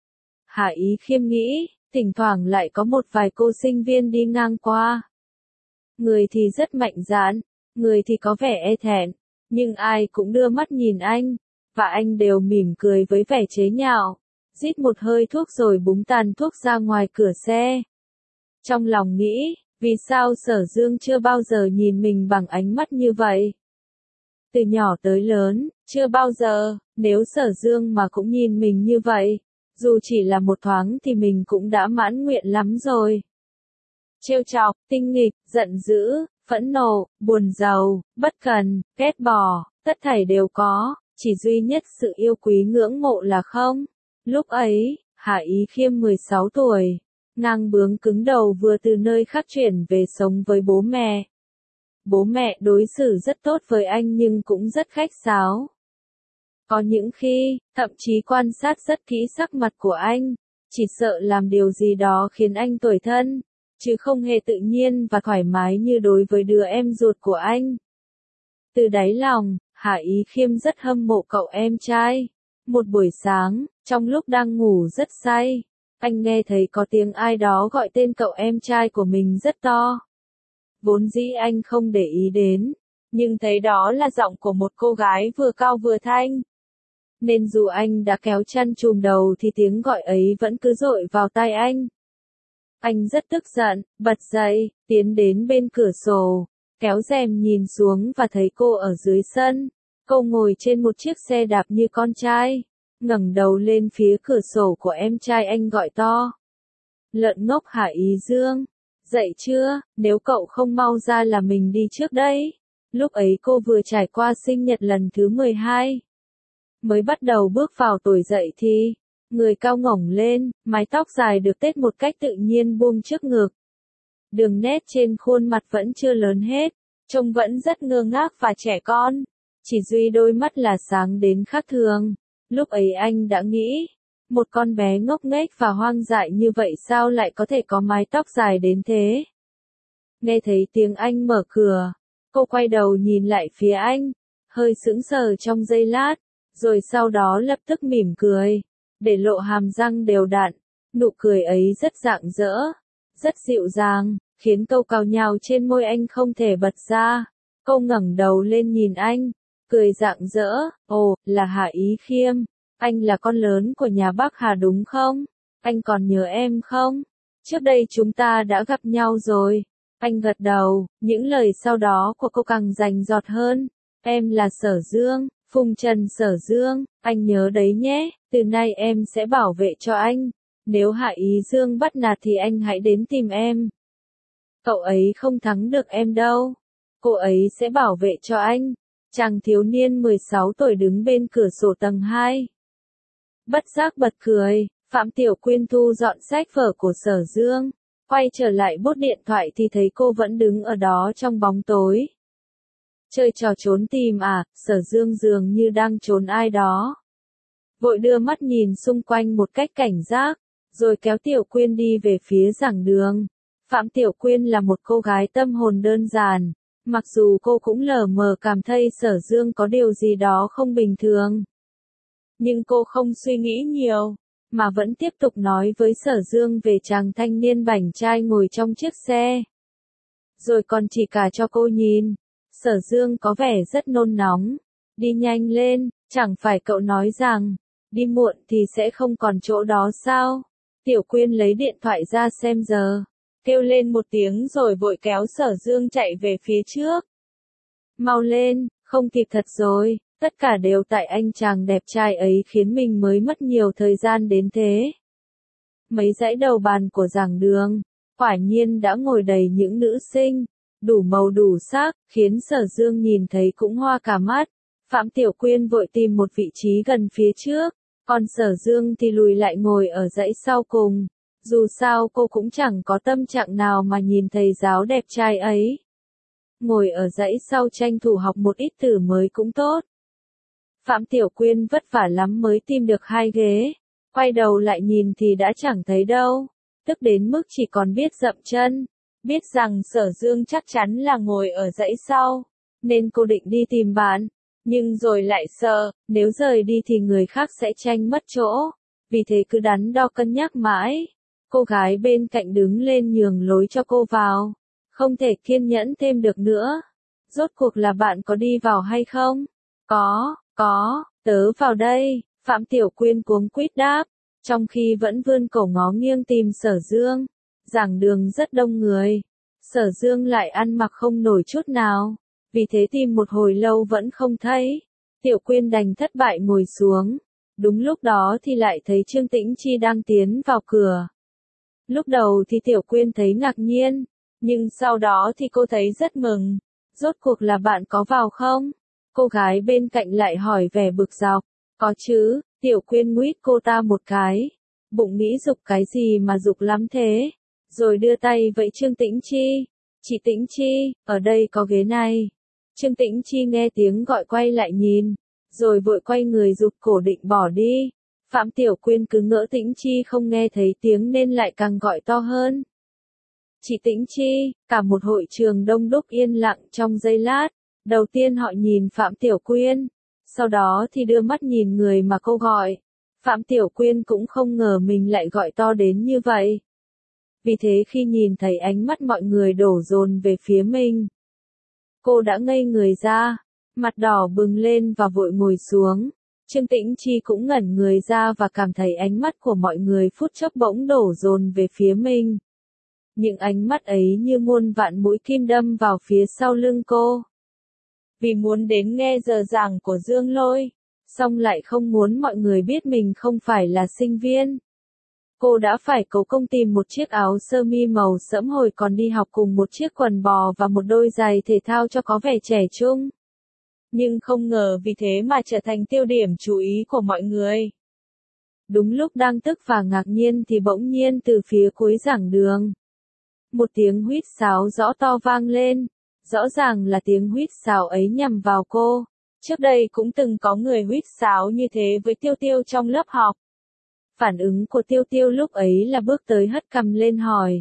Hạ Ý Khiêm nghĩ, thỉnh thoảng lại có một vài cô sinh viên đi ngang qua. Người thì rất mạnh dạn, người thì có vẻ e thẹn, nhưng ai cũng đưa mắt nhìn anh, và anh đều mỉm cười với vẻ chế nhạo. Rít một hơi thuốc rồi búng tàn thuốc ra ngoài cửa xe. Trong lòng nghĩ, vì sao Sở Dương chưa bao giờ nhìn mình bằng ánh mắt như vậy? Từ nhỏ tới lớn, chưa bao giờ, nếu Sở Dương mà cũng nhìn mình như vậy, dù chỉ là một thoáng thì mình cũng đã mãn nguyện lắm rồi. Trêu chọc, tinh nghịch, giận dữ, phẫn nộ, buồn rầu, bất cần, ghét bỏ, tất thảy đều có, chỉ duy nhất sự yêu quý ngưỡng mộ là không. Lúc ấy, Hạ Ý Khiêm mười sáu tuổi, ngang bướng cứng đầu vừa từ nơi khác chuyển về sống với bố mẹ. Bố mẹ đối xử rất tốt với anh nhưng cũng rất khách sáo. Có những khi, thậm chí quan sát rất kỹ sắc mặt của anh, chỉ sợ làm điều gì đó khiến anh tủi thân, chứ không hề tự nhiên và thoải mái như đối với đứa em ruột của anh. Từ đáy lòng, Hạ Ý Khiêm rất hâm mộ cậu em trai. Một buổi sáng, trong lúc đang ngủ rất say, anh nghe thấy có tiếng ai đó gọi tên cậu em trai của mình rất to. Vốn dĩ anh không để ý đến, nhưng thấy đó là giọng của một cô gái vừa cao vừa thanh. Nên dù anh đã kéo chăn trùm đầu thì tiếng gọi ấy vẫn cứ dội vào tai anh. Anh rất tức giận, bật dậy, tiến đến bên cửa sổ, kéo rèm nhìn xuống và thấy cô ở dưới sân. Cô ngồi trên một chiếc xe đạp như con trai, ngẩng đầu lên phía cửa sổ của em trai anh gọi to. Lợn ngốc Hạ Ý Dương, dậy chưa, nếu cậu không mau ra là mình đi trước đấy. Lúc ấy cô vừa trải qua sinh nhật lần thứ mười hai. Mới bắt đầu bước vào tuổi dậy thì, người cao ngổng lên, mái tóc dài được tết một cách tự nhiên buông trước ngực. Đường nét trên khuôn mặt vẫn chưa lớn hết, trông vẫn rất ngơ ngác và trẻ con. Chỉ duy đôi mắt là sáng đến khác thường. Lúc ấy anh đã nghĩ, một con bé ngốc nghếch và hoang dại như vậy sao lại có thể có mái tóc dài đến thế? Nghe thấy tiếng anh mở cửa, cô quay đầu nhìn lại phía anh, hơi sững sờ trong giây lát, rồi sau đó lập tức mỉm cười, để lộ hàm răng đều đặn. Nụ cười ấy rất rạng rỡ, rất dịu dàng, khiến câu cào nhào trên môi anh không thể bật ra. Cô ngẩng đầu lên nhìn anh, cười rạng rỡ, ồ, là Hạ Ý Khiêm, anh là con lớn của nhà bác Hà đúng không? Anh còn nhớ em không? Trước đây chúng ta đã gặp nhau rồi. Anh gật đầu, những lời sau đó của cô càng rành rọt hơn. Em là Sở Dương, Phùng Trần Sở Dương, anh nhớ đấy nhé, từ nay em sẽ bảo vệ cho anh. Nếu Hạ Ý Dương bắt nạt thì anh hãy đến tìm em. Cậu ấy không thắng được em đâu. Cô ấy sẽ bảo vệ cho anh. Chàng thiếu niên mười sáu tuổi đứng bên cửa sổ tầng hai. Bất giác bật cười, Phạm Tiểu Quyên thu dọn sách vở của Sở Dương. Quay trở lại bốt điện thoại thì thấy cô vẫn đứng ở đó trong bóng tối. Chơi trò trốn tìm à, Sở Dương dường như đang trốn ai đó. Vội đưa mắt nhìn xung quanh một cách cảnh giác, rồi kéo Tiểu Quyên đi về phía giảng đường. Phạm Tiểu Quyên là một cô gái tâm hồn đơn giản, mặc dù cô cũng lờ mờ cảm thấy Sở Dương có điều gì đó không bình thường. Nhưng cô không suy nghĩ nhiều, mà vẫn tiếp tục nói với Sở Dương về chàng thanh niên bảnh trai ngồi trong chiếc xe. Rồi còn chỉ cả cho cô nhìn. Sở Dương có vẻ rất nôn nóng. Đi nhanh lên, chẳng phải cậu nói rằng, đi muộn thì sẽ không còn chỗ đó sao? Tiểu Quyên lấy điện thoại ra xem giờ, kêu lên một tiếng rồi vội kéo Sở Dương chạy về phía trước. Mau lên, không kịp thật rồi, tất cả đều tại anh chàng đẹp trai ấy khiến mình mới mất nhiều thời gian đến thế. Mấy dãy đầu bàn của giảng đường, quả nhiên đã ngồi đầy những nữ sinh, đủ màu đủ sắc, khiến Sở Dương nhìn thấy cũng hoa cả mắt. Phạm Tiểu Quyên vội tìm một vị trí gần phía trước, còn Sở Dương thì lùi lại ngồi ở dãy sau cùng. Dù sao cô cũng chẳng có tâm trạng nào mà nhìn thầy giáo đẹp trai ấy. Ngồi ở dãy sau tranh thủ học một ít từ mới cũng tốt. Phạm Tiểu Quyên vất vả lắm mới tìm được hai ghế. Quay đầu lại nhìn thì đã chẳng thấy đâu. Tức đến mức chỉ còn biết dậm chân. Biết rằng Sở Dương chắc chắn là ngồi ở dãy sau. Nên cô định đi tìm bạn. Nhưng rồi lại sợ, nếu rời đi thì người khác sẽ tranh mất chỗ. Vì thế cứ đắn đo cân nhắc mãi. Cô gái bên cạnh đứng lên nhường lối cho cô vào. Không thể kiên nhẫn thêm được nữa. Rốt cuộc là bạn có đi vào hay không? Có, có, tớ vào đây, Phạm Tiểu Quyên cuống quýt đáp. Trong khi vẫn vươn cổ ngó nghiêng tìm Sở Dương. Giảng đường rất đông người. Sở Dương lại ăn mặc không nổi chút nào. Vì thế tìm một hồi lâu vẫn không thấy. Tiểu Quyên đành thất bại ngồi xuống. Đúng lúc đó thì lại thấy Trương Tĩnh Chi đang tiến vào cửa. Lúc đầu thì Tiểu Quyên thấy ngạc nhiên. Nhưng sau đó thì cô thấy rất mừng. Rốt cuộc là bạn có vào không? Cô gái bên cạnh lại hỏi vẻ bực dọc. Có chứ, Tiểu Quyên nguýt cô ta một cái. Bụng nghĩ dục cái gì mà dục lắm thế. Rồi đưa tay vẫy Trương Tĩnh Chi. Chị Tĩnh Chi, ở đây có ghế này. Trương Tĩnh Chi nghe tiếng gọi quay lại nhìn. Rồi vội quay người giục cổ định bỏ đi. Phạm Tiểu Quyên cứ ngỡ Tĩnh Chi không nghe thấy tiếng nên lại càng gọi to hơn. Chị Tĩnh Chi, cả một hội trường đông đúc yên lặng trong giây lát. Đầu tiên họ nhìn Phạm Tiểu Quyên. Sau đó thì đưa mắt nhìn người mà cô gọi. Phạm Tiểu Quyên cũng không ngờ mình lại gọi to đến như vậy. Vì thế khi nhìn thấy ánh mắt mọi người đổ dồn về phía mình, cô đã ngây người ra, mặt đỏ bừng lên và vội ngồi xuống. Trương Tĩnh Chi cũng ngẩn người ra và cảm thấy ánh mắt của mọi người phút chốc bỗng đổ dồn về phía mình. Những ánh mắt ấy như muôn vạn mũi kim đâm vào phía sau lưng cô. Vì muốn đến nghe giờ giảng của Dương Lôi, song lại không muốn mọi người biết mình không phải là sinh viên. Cô đã phải cố công tìm một chiếc áo sơ mi màu sẫm hồi còn đi học cùng một chiếc quần bò và một đôi giày thể thao cho có vẻ trẻ trung. Nhưng không ngờ vì thế mà trở thành tiêu điểm chú ý của mọi người. Đúng lúc đang tức và ngạc nhiên thì bỗng nhiên từ phía cuối giảng đường, một tiếng huýt sáo rõ to vang lên. Rõ ràng là tiếng huýt sáo ấy nhằm vào cô. Trước đây cũng từng có người huýt sáo như thế với Tiêu Tiêu trong lớp học. Phản ứng của Tiêu Tiêu lúc ấy là bước tới hất cằm lên hỏi.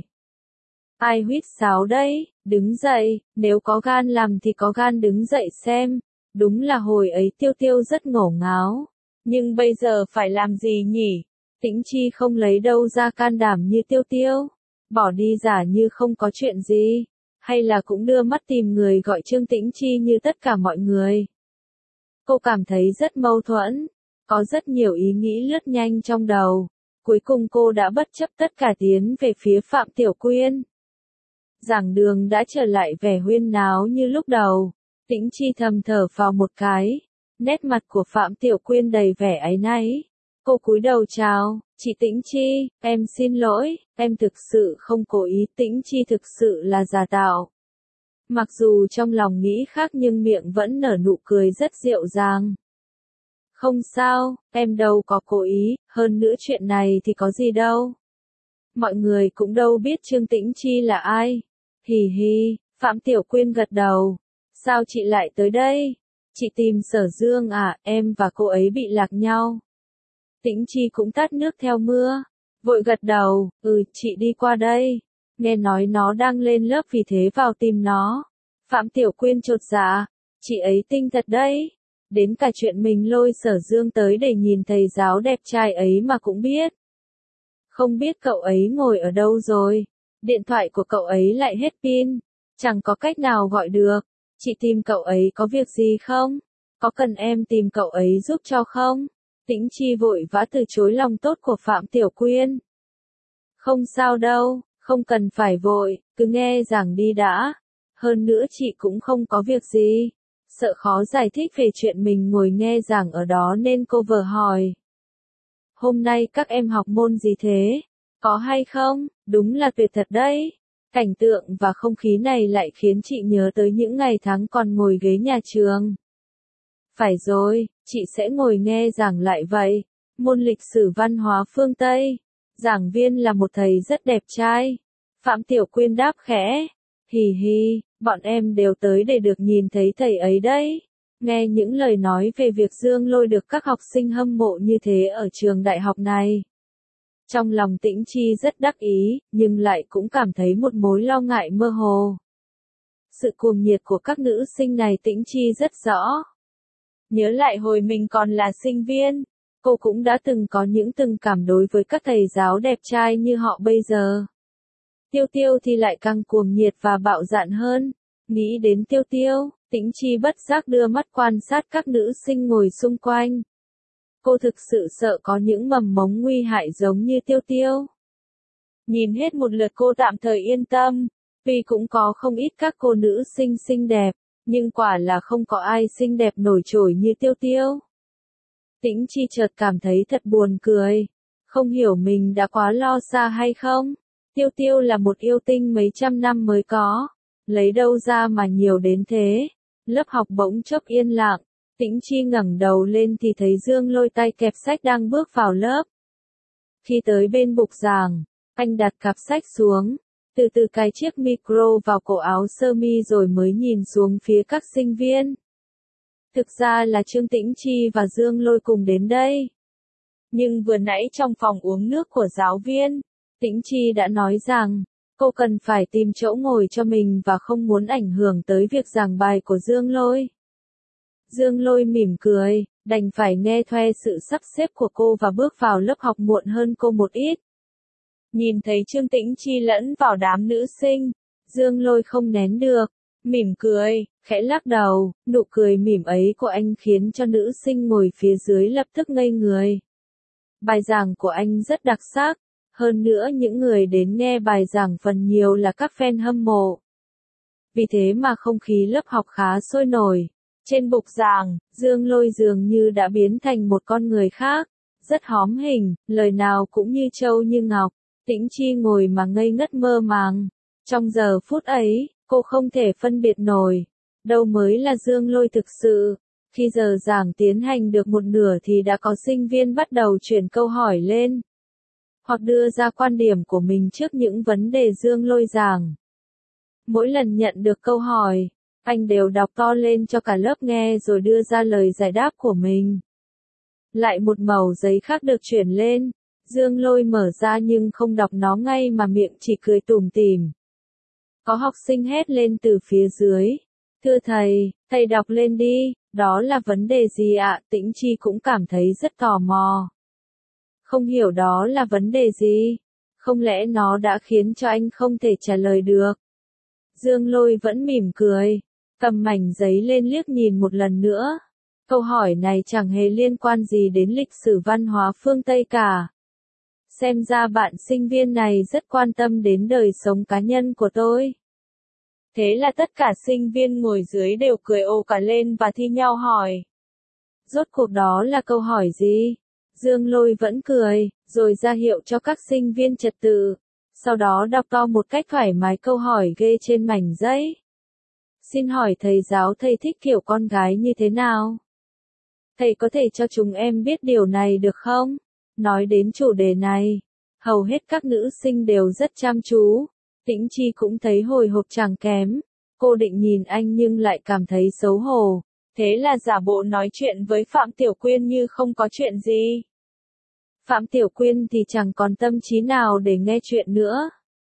Ai huýt sáo đây? Đứng dậy, nếu có gan làm thì có gan đứng dậy xem. Đúng là hồi ấy Tiêu Tiêu rất ngổ ngáo. Nhưng bây giờ phải làm gì nhỉ? Tĩnh Chi không lấy đâu ra can đảm như Tiêu Tiêu. Bỏ đi giả như không có chuyện gì. Hay là cũng đưa mắt tìm người gọi Trương Tĩnh Chi như tất cả mọi người. Cô cảm thấy rất mâu thuẫn, có rất nhiều ý nghĩ lướt nhanh trong đầu. Cuối cùng cô đã bất chấp tất cả tiến về phía Phạm Tiểu Quyên. Giảng đường đã trở lại vẻ huyên náo như lúc đầu. Tĩnh Chi thầm thở vào một cái. Nét mặt của Phạm Tiểu Quyên đầy vẻ áy náy. Cô cúi đầu chào, chị Tĩnh Chi, em xin lỗi, em thực sự không cố ý. Tĩnh Chi thực sự là giả tạo. Mặc dù trong lòng nghĩ khác nhưng miệng vẫn nở nụ cười rất dịu dàng. Không sao, em đâu có cố ý, hơn nữa chuyện này thì có gì đâu. Mọi người cũng đâu biết Trương Tĩnh Chi là ai. Hì hì, Phạm Tiểu Quyên gật đầu. Sao chị lại tới đây? Chị tìm Sở Dương à, em và cô ấy bị lạc nhau. Tĩnh Chi cũng tát nước theo mưa. Vội gật đầu, ừ, chị đi qua đây. Nghe nói nó đang lên lớp vì thế vào tìm nó. Phạm Tiểu Quyên chột dạ, chị ấy tinh thật đấy. Đến cả chuyện mình lôi Sở Dương tới để nhìn thầy giáo đẹp trai ấy mà cũng biết. Không biết cậu ấy ngồi ở đâu rồi. Điện thoại của cậu ấy lại hết pin. Chẳng có cách nào gọi được. Chị tìm cậu ấy có việc gì không? Có cần em tìm cậu ấy giúp cho không? Tĩnh Chi vội vã từ chối lòng tốt của Phạm Tiểu Quyên. Không sao đâu, không cần phải vội, cứ nghe giảng đi đã. Hơn nữa chị cũng không có việc gì. Sợ khó giải thích về chuyện mình ngồi nghe giảng ở đó nên cô vờ hỏi. Hôm nay các em học môn gì thế? Có hay không? Đúng là tuyệt thật đấy. Cảnh tượng và không khí này lại khiến chị nhớ tới những ngày tháng còn ngồi ghế nhà trường. Phải rồi, chị sẽ ngồi nghe giảng lại vậy. Môn lịch sử văn hóa phương Tây. Giảng viên là một thầy rất đẹp trai. Phạm Tiểu Quyên đáp khẽ. Hì hì, bọn em đều tới để được nhìn thấy thầy ấy đấy. Nghe những lời nói về việc Dương Lôi được các học sinh hâm mộ như thế ở trường đại học này. Trong lòng Tĩnh Chi rất đắc ý, nhưng lại cũng cảm thấy một mối lo ngại mơ hồ. Sự cuồng nhiệt của các nữ sinh này Tĩnh Chi rất rõ. Nhớ lại hồi mình còn là sinh viên, cô cũng đã từng có những từng cảm đối với các thầy giáo đẹp trai như họ bây giờ. Tiêu Tiêu thì lại càng cuồng nhiệt và bạo dạn hơn. Nghĩ đến Tiêu Tiêu, Tĩnh Chi bất giác đưa mắt quan sát các nữ sinh ngồi xung quanh. Cô thực sự sợ có những mầm mống nguy hại giống như Tiêu Tiêu. Nhìn hết một lượt cô tạm thời yên tâm, vì cũng có không ít các cô nữ sinh xinh đẹp, nhưng quả là không có ai xinh đẹp nổi trội như Tiêu Tiêu. Tĩnh Chi chợt cảm thấy thật buồn cười, không hiểu mình đã quá lo xa hay không. Tiêu Tiêu là một yêu tinh mấy trăm năm mới có, lấy đâu ra mà nhiều đến thế. Lớp học bỗng chốc yên lặng, Tĩnh Chi ngẩng đầu lên thì thấy Dương Lôi tay kẹp sách đang bước vào lớp. Khi tới bên bục giảng, anh đặt cặp sách xuống, từ từ cài chiếc micro vào cổ áo sơ mi rồi mới nhìn xuống phía các sinh viên. Thực ra là Trương Tĩnh Chi và Dương Lôi cùng đến đây. Nhưng vừa nãy trong phòng uống nước của giáo viên, Tĩnh Chi đã nói rằng, cô cần phải tìm chỗ ngồi cho mình và không muốn ảnh hưởng tới việc giảng bài của Dương Lôi. Dương Lôi mỉm cười, đành phải nghe theo sự sắp xếp của cô và bước vào lớp học muộn hơn cô một ít. Nhìn thấy Trương Tĩnh Chi lẫn vào đám nữ sinh, Dương Lôi không nén được, mỉm cười, khẽ lắc đầu, nụ cười mỉm ấy của anh khiến cho nữ sinh ngồi phía dưới lập tức ngây người. Bài giảng của anh rất đặc sắc, hơn nữa những người đến nghe bài giảng phần nhiều là các fan hâm mộ. Vì thế mà không khí lớp học khá sôi nổi. Trên bục giảng, Dương Lôi dường như đã biến thành một con người khác, rất hóm hình, lời nào cũng như trâu như ngọc. Tĩnh Chi ngồi mà ngây ngất mơ màng. Trong giờ phút ấy, cô không thể phân biệt nổi, đâu mới là Dương Lôi thực sự. Khi giờ giảng tiến hành được một nửa thì đã có sinh viên bắt đầu chuyển câu hỏi lên, hoặc đưa ra quan điểm của mình trước những vấn đề Dương Lôi giảng. Mỗi lần nhận được câu hỏi, anh đều đọc to lên cho cả lớp nghe rồi đưa ra lời giải đáp của mình. Lại một mẩu giấy khác được chuyển lên, Dương Lôi mở ra nhưng không đọc nó ngay mà miệng chỉ cười tủm tỉm. Có học sinh hét lên từ phía dưới. Thưa thầy, thầy đọc lên đi, đó là vấn đề gì ạ? Tĩnh Chi cũng cảm thấy rất tò mò. Không hiểu đó là vấn đề gì? Không lẽ nó đã khiến cho anh không thể trả lời được? Dương Lôi vẫn mỉm cười, cầm mảnh giấy lên liếc nhìn một lần nữa. Câu hỏi này chẳng hề liên quan gì đến lịch sử văn hóa phương Tây cả. Xem ra bạn sinh viên này rất quan tâm đến đời sống cá nhân của tôi. Thế là tất cả sinh viên ngồi dưới đều cười ồ cả lên và thi nhau hỏi. Rốt cuộc đó là câu hỏi gì? Dương Lôi vẫn cười, rồi ra hiệu cho các sinh viên trật tự. Sau đó đọc to một cách thoải mái câu hỏi ghê trên mảnh giấy. Xin hỏi thầy giáo, thầy thích kiểu con gái như thế nào? Thầy có thể cho chúng em biết điều này được không? Nói đến chủ đề này, hầu hết các nữ sinh đều rất chăm chú. Tĩnh Chi cũng thấy hồi hộp chẳng kém. Cô định nhìn anh nhưng lại cảm thấy xấu hổ. Thế là giả bộ nói chuyện với Phạm Tiểu Quyên như không có chuyện gì. Phạm Tiểu Quyên thì chẳng còn tâm trí nào để nghe chuyện nữa.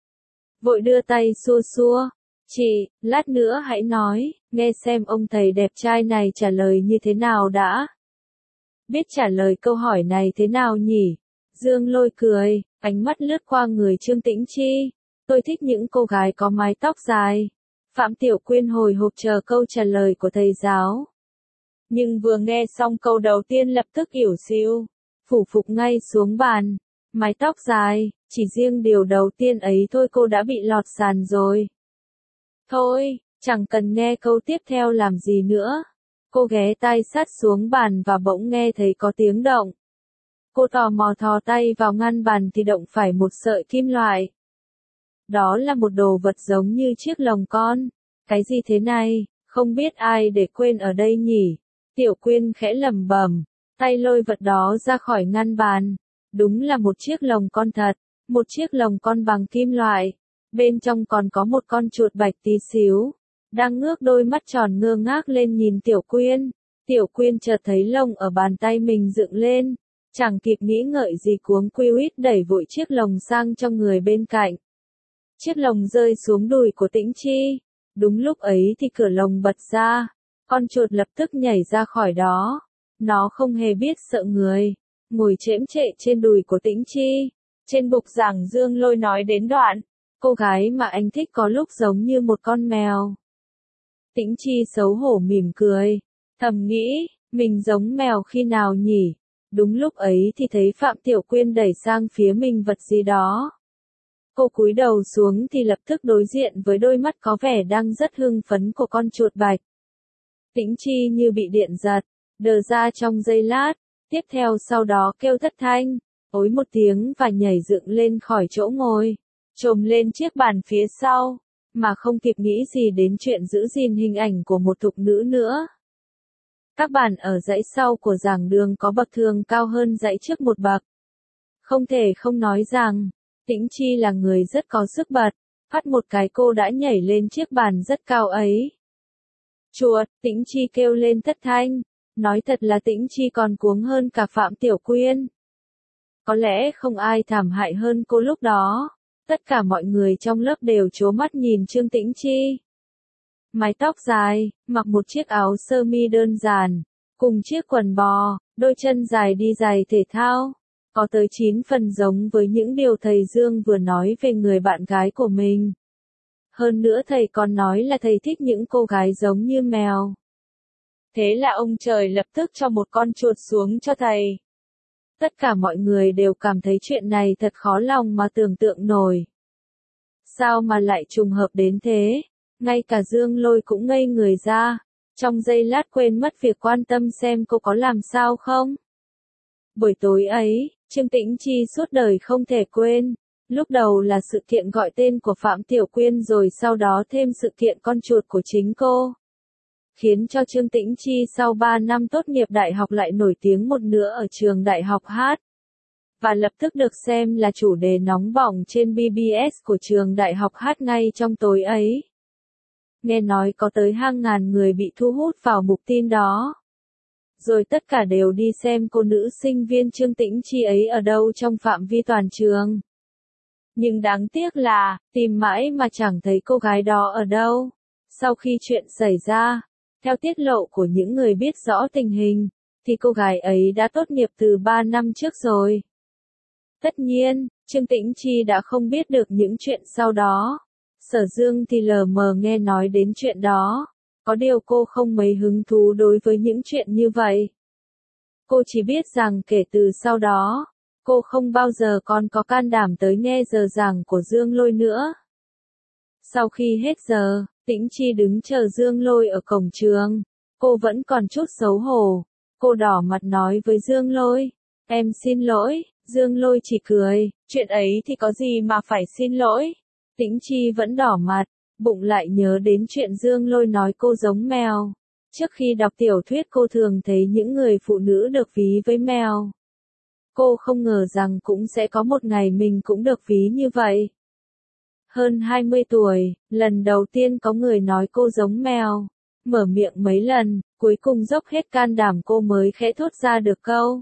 Vội đưa tay xua xua. Chị, lát nữa hãy nói, nghe xem ông thầy đẹp trai này trả lời như thế nào đã. Biết trả lời câu hỏi này thế nào nhỉ? Dương Lôi cười, ánh mắt lướt qua người Trương Tĩnh Chi. Tôi thích những cô gái có mái tóc dài. Phạm Tiểu Quyên hồi hộp chờ câu trả lời của thầy giáo. Nhưng vừa nghe xong câu đầu tiên lập tức ỉu xìu, phủ phục ngay xuống bàn. Mái tóc dài, chỉ riêng điều đầu tiên ấy thôi cô đã bị lọt sàn rồi. Thôi, chẳng cần nghe câu tiếp theo làm gì nữa. Cô ghé tay sát xuống bàn và bỗng nghe thấy có tiếng động. Cô tò mò thò tay vào ngăn bàn thì động phải một sợi kim loại. Đó là một đồ vật giống như chiếc lồng con. Cái gì thế này, không biết ai để quên ở đây nhỉ? Tiểu Quyên khẽ lẩm bẩm, tay lôi vật đó ra khỏi ngăn bàn. Đúng là một chiếc lồng con thật, một chiếc lồng con bằng kim loại. Bên trong còn có một con chuột bạch tí xíu, đang ngước đôi mắt tròn ngơ ngác lên nhìn Tiểu Quyên. Tiểu Quyên chợt thấy lồng ở bàn tay mình dựng lên, chẳng kịp nghĩ ngợi gì cuống quýu đẩy vội chiếc lồng sang cho người bên cạnh. Chiếc lồng rơi xuống đùi của Tĩnh Chi. Đúng lúc ấy thì cửa lồng bật ra, con chuột lập tức nhảy ra khỏi đó. Nó không hề biết sợ người, ngồi chễm chệ trên đùi của Tĩnh Chi. Trên bục giảng Dương Lôi nói đến đoạn, cô gái mà anh thích có lúc giống như một con mèo. Tĩnh Chi xấu hổ mỉm cười, thầm nghĩ, mình giống mèo khi nào nhỉ? Đúng lúc ấy thì thấy Phạm Tiểu Quyên đẩy sang phía mình vật gì đó. Cô cúi đầu xuống thì lập tức đối diện với đôi mắt có vẻ đang rất hưng phấn của con chuột bạch. Tĩnh Chi như bị điện giật, đờ ra trong giây lát, tiếp theo sau đó kêu thất thanh, ối một tiếng và nhảy dựng lên khỏi chỗ ngồi, chồm lên chiếc bàn phía sau, mà không kịp nghĩ gì đến chuyện giữ gìn hình ảnh của một thục nữ nữa. Các bàn ở dãy sau của giảng đường có bậc thường cao hơn dãy trước một bậc. Không thể không nói rằng, Tĩnh Chi là người rất có sức bật, phát một cái cô đã nhảy lên chiếc bàn rất cao ấy. Chuột, Tĩnh Chi kêu lên thất thanh, nói thật là Tĩnh Chi còn cuống hơn cả Phạm Tiểu Quyên. Có lẽ không ai thảm hại hơn cô lúc đó, tất cả mọi người trong lớp đều trố mắt nhìn Trương Tĩnh Chi. Mái tóc dài, mặc một chiếc áo sơ mi đơn giản, cùng chiếc quần bò, đôi chân dài đi giày thể thao. Có tới chín phần giống với những điều thầy Dương vừa nói về người bạn gái của mình. Hơn nữa thầy còn nói là thầy thích những cô gái giống như mèo. Thế là ông trời lập tức cho một con chuột xuống cho thầy. Tất cả mọi người đều cảm thấy chuyện này thật khó lòng mà tưởng tượng nổi. Sao mà lại trùng hợp đến thế? Ngay cả Dương Lôi cũng ngây người ra, trong giây lát quên mất việc quan tâm xem cô có làm sao không. Buổi tối ấy, Trương Tĩnh Chi suốt đời không thể quên. Lúc đầu là sự kiện gọi tên của Phạm Tiểu Quyên rồi sau đó thêm sự kiện con chuột của chính cô. Khiến cho Trương Tĩnh Chi sau ba năm tốt nghiệp đại học lại nổi tiếng một nữa ở trường đại học hát. Và lập tức được xem là chủ đề nóng bỏng trên bê bê ét của trường đại học hát ngay trong tối ấy. Nghe nói có tới hàng ngàn người bị thu hút vào mục tin đó. Rồi tất cả đều đi xem cô nữ sinh viên Trương Tĩnh Chi ấy ở đâu trong phạm vi toàn trường. Nhưng đáng tiếc là, tìm mãi mà chẳng thấy cô gái đó ở đâu. Sau khi chuyện xảy ra, theo tiết lộ của những người biết rõ tình hình, thì cô gái ấy đã tốt nghiệp từ ba năm trước rồi. Tất nhiên, Trương Tĩnh Chi đã không biết được những chuyện sau đó. Sở Dương thì lờ mờ nghe nói đến chuyện đó. Có điều cô không mấy hứng thú đối với những chuyện như vậy. Cô chỉ biết rằng kể từ sau đó, cô không bao giờ còn có can đảm tới nghe giờ giảng của Dương Lôi nữa. Sau khi hết giờ, Tĩnh Chi đứng chờ Dương Lôi ở cổng trường. Cô vẫn còn chút xấu hổ. Cô đỏ mặt nói với Dương Lôi, em xin lỗi. Dương Lôi chỉ cười, chuyện ấy thì có gì mà phải xin lỗi. Tĩnh Chi vẫn đỏ mặt, bụng lại nhớ đến chuyện Dương Lôi nói cô giống mèo. Trước khi đọc tiểu thuyết cô thường thấy những người phụ nữ được ví với mèo. Cô không ngờ rằng cũng sẽ có một ngày mình cũng được ví như vậy. Hơn hai mươi tuổi, lần đầu tiên có người nói cô giống mèo. Mở miệng mấy lần, cuối cùng dốc hết can đảm cô mới khẽ thốt ra được câu.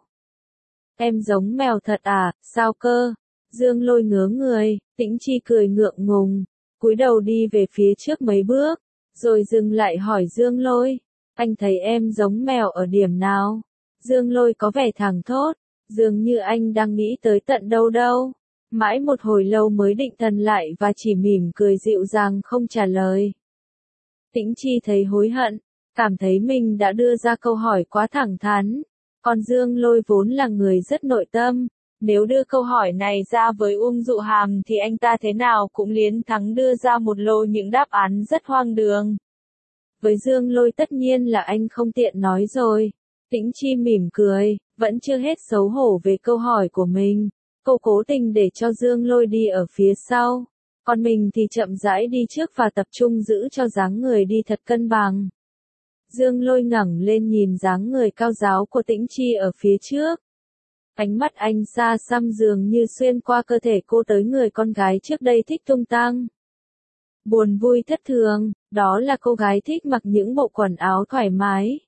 Em giống mèo thật à, sao cơ? Dương Lôi ngớ người, Tĩnh Chi cười ngượng ngùng, cúi đầu đi về phía trước mấy bước, rồi dừng lại hỏi Dương Lôi, anh thấy em giống mèo ở điểm nào? Dương Lôi có vẻ thẳng thốt, dường như anh đang nghĩ tới tận đâu đâu. Mãi một hồi lâu mới định thần lại và chỉ mỉm cười dịu dàng không trả lời. Tĩnh Chi thấy hối hận, cảm thấy mình đã đưa ra câu hỏi quá thẳng thắn. Còn Dương Lôi vốn là người rất nội tâm, nếu đưa câu hỏi này ra với Uông Dụ Hàm thì anh ta thế nào cũng liến thắng đưa ra một lô những đáp án rất hoang đường. Với Dương Lôi tất nhiên là anh không tiện nói rồi. Tĩnh Chi mỉm cười, vẫn chưa hết xấu hổ về câu hỏi của mình. Cô cố tình để cho Dương Lôi đi ở phía sau, còn mình thì chậm rãi đi trước và tập trung giữ cho dáng người đi thật cân bằng. Dương Lôi ngẩng lên nhìn dáng người cao ráo của Tĩnh Chi ở phía trước. Ánh mắt anh xa xăm dường như xuyên qua cơ thể cô tới người con gái trước đây thích tung tăng. Buồn vui thất thường, đó là cô gái thích mặc những bộ quần áo thoải mái.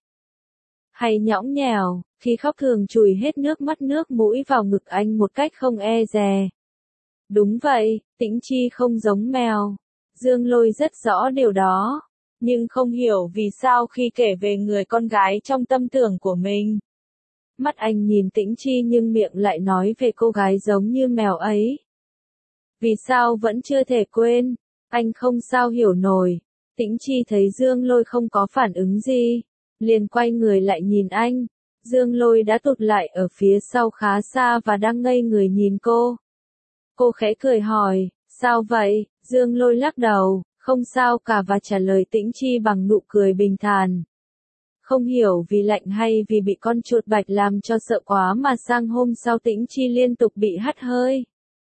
Hay nhõng nhẽo, khi khóc thường chùi hết nước mắt nước mũi vào ngực anh một cách không e dè. Đúng vậy, Tĩnh Chi không giống mèo. Dương Lôi rất rõ điều đó. Nhưng không hiểu vì sao khi kể về người con gái trong tâm tưởng của mình. Mắt anh nhìn Tĩnh Chi nhưng miệng lại nói về cô gái giống như mèo ấy. Vì sao vẫn chưa thể quên, anh không sao hiểu nổi. Tĩnh Chi thấy Dương Lôi không có phản ứng gì, liền quay người lại nhìn anh. Dương Lôi đã tụt lại ở phía sau khá xa và đang ngây người nhìn cô. Cô khẽ cười hỏi, sao vậy? Dương Lôi lắc đầu. Không sao cả và trả lời Tĩnh Chi bằng nụ cười bình thản. Không hiểu vì lạnh hay vì bị con chuột bạch làm cho sợ quá mà sang hôm sau Tĩnh Chi liên tục bị hắt hơi.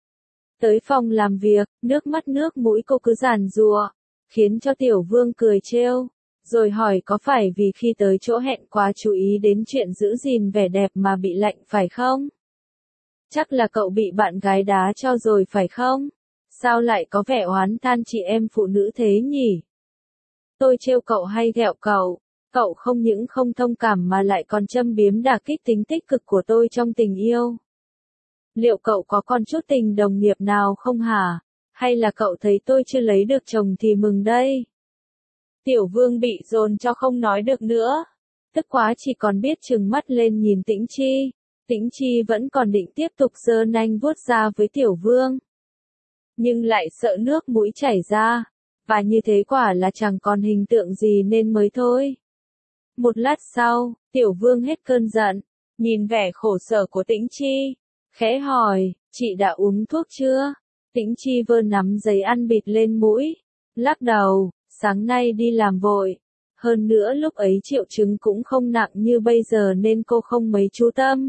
Tới phòng làm việc, nước mắt nước mũi cô cứ giàn giụa, khiến cho Tiểu Vương cười trêu, rồi hỏi có phải vì khi tới chỗ hẹn quá chú ý đến chuyện giữ gìn vẻ đẹp mà bị lạnh phải không? Chắc là cậu bị bạn gái đá cho rồi phải không? Sao lại có vẻ oán than chị em phụ nữ thế nhỉ? Tôi trêu cậu hay ghẹo cậu, cậu không những không thông cảm mà lại còn châm biếm đả kích tính tích cực của tôi trong tình yêu. Liệu cậu có còn chút tình đồng nghiệp nào không hả? Hay là cậu thấy tôi chưa lấy được chồng thì mừng đây? Tiểu Vương bị dồn cho không nói được nữa. Tức quá chỉ còn biết trừng mắt lên nhìn Tĩnh Chi. Tĩnh Chi vẫn còn định tiếp tục giơ nanh vuốt ra với Tiểu Vương. Nhưng lại sợ nước mũi chảy ra, và như thế quả là chẳng còn hình tượng gì nên mới thôi. Một lát sau, Tiểu Vương hết cơn giận, nhìn vẻ khổ sở của Tĩnh Chi, khẽ hỏi, chị đã uống thuốc chưa? Tĩnh Chi vơ nắm giấy ăn bịt lên mũi, lắc đầu, sáng nay đi làm vội. Hơn nữa lúc ấy triệu chứng cũng không nặng như bây giờ nên cô không mấy chú tâm.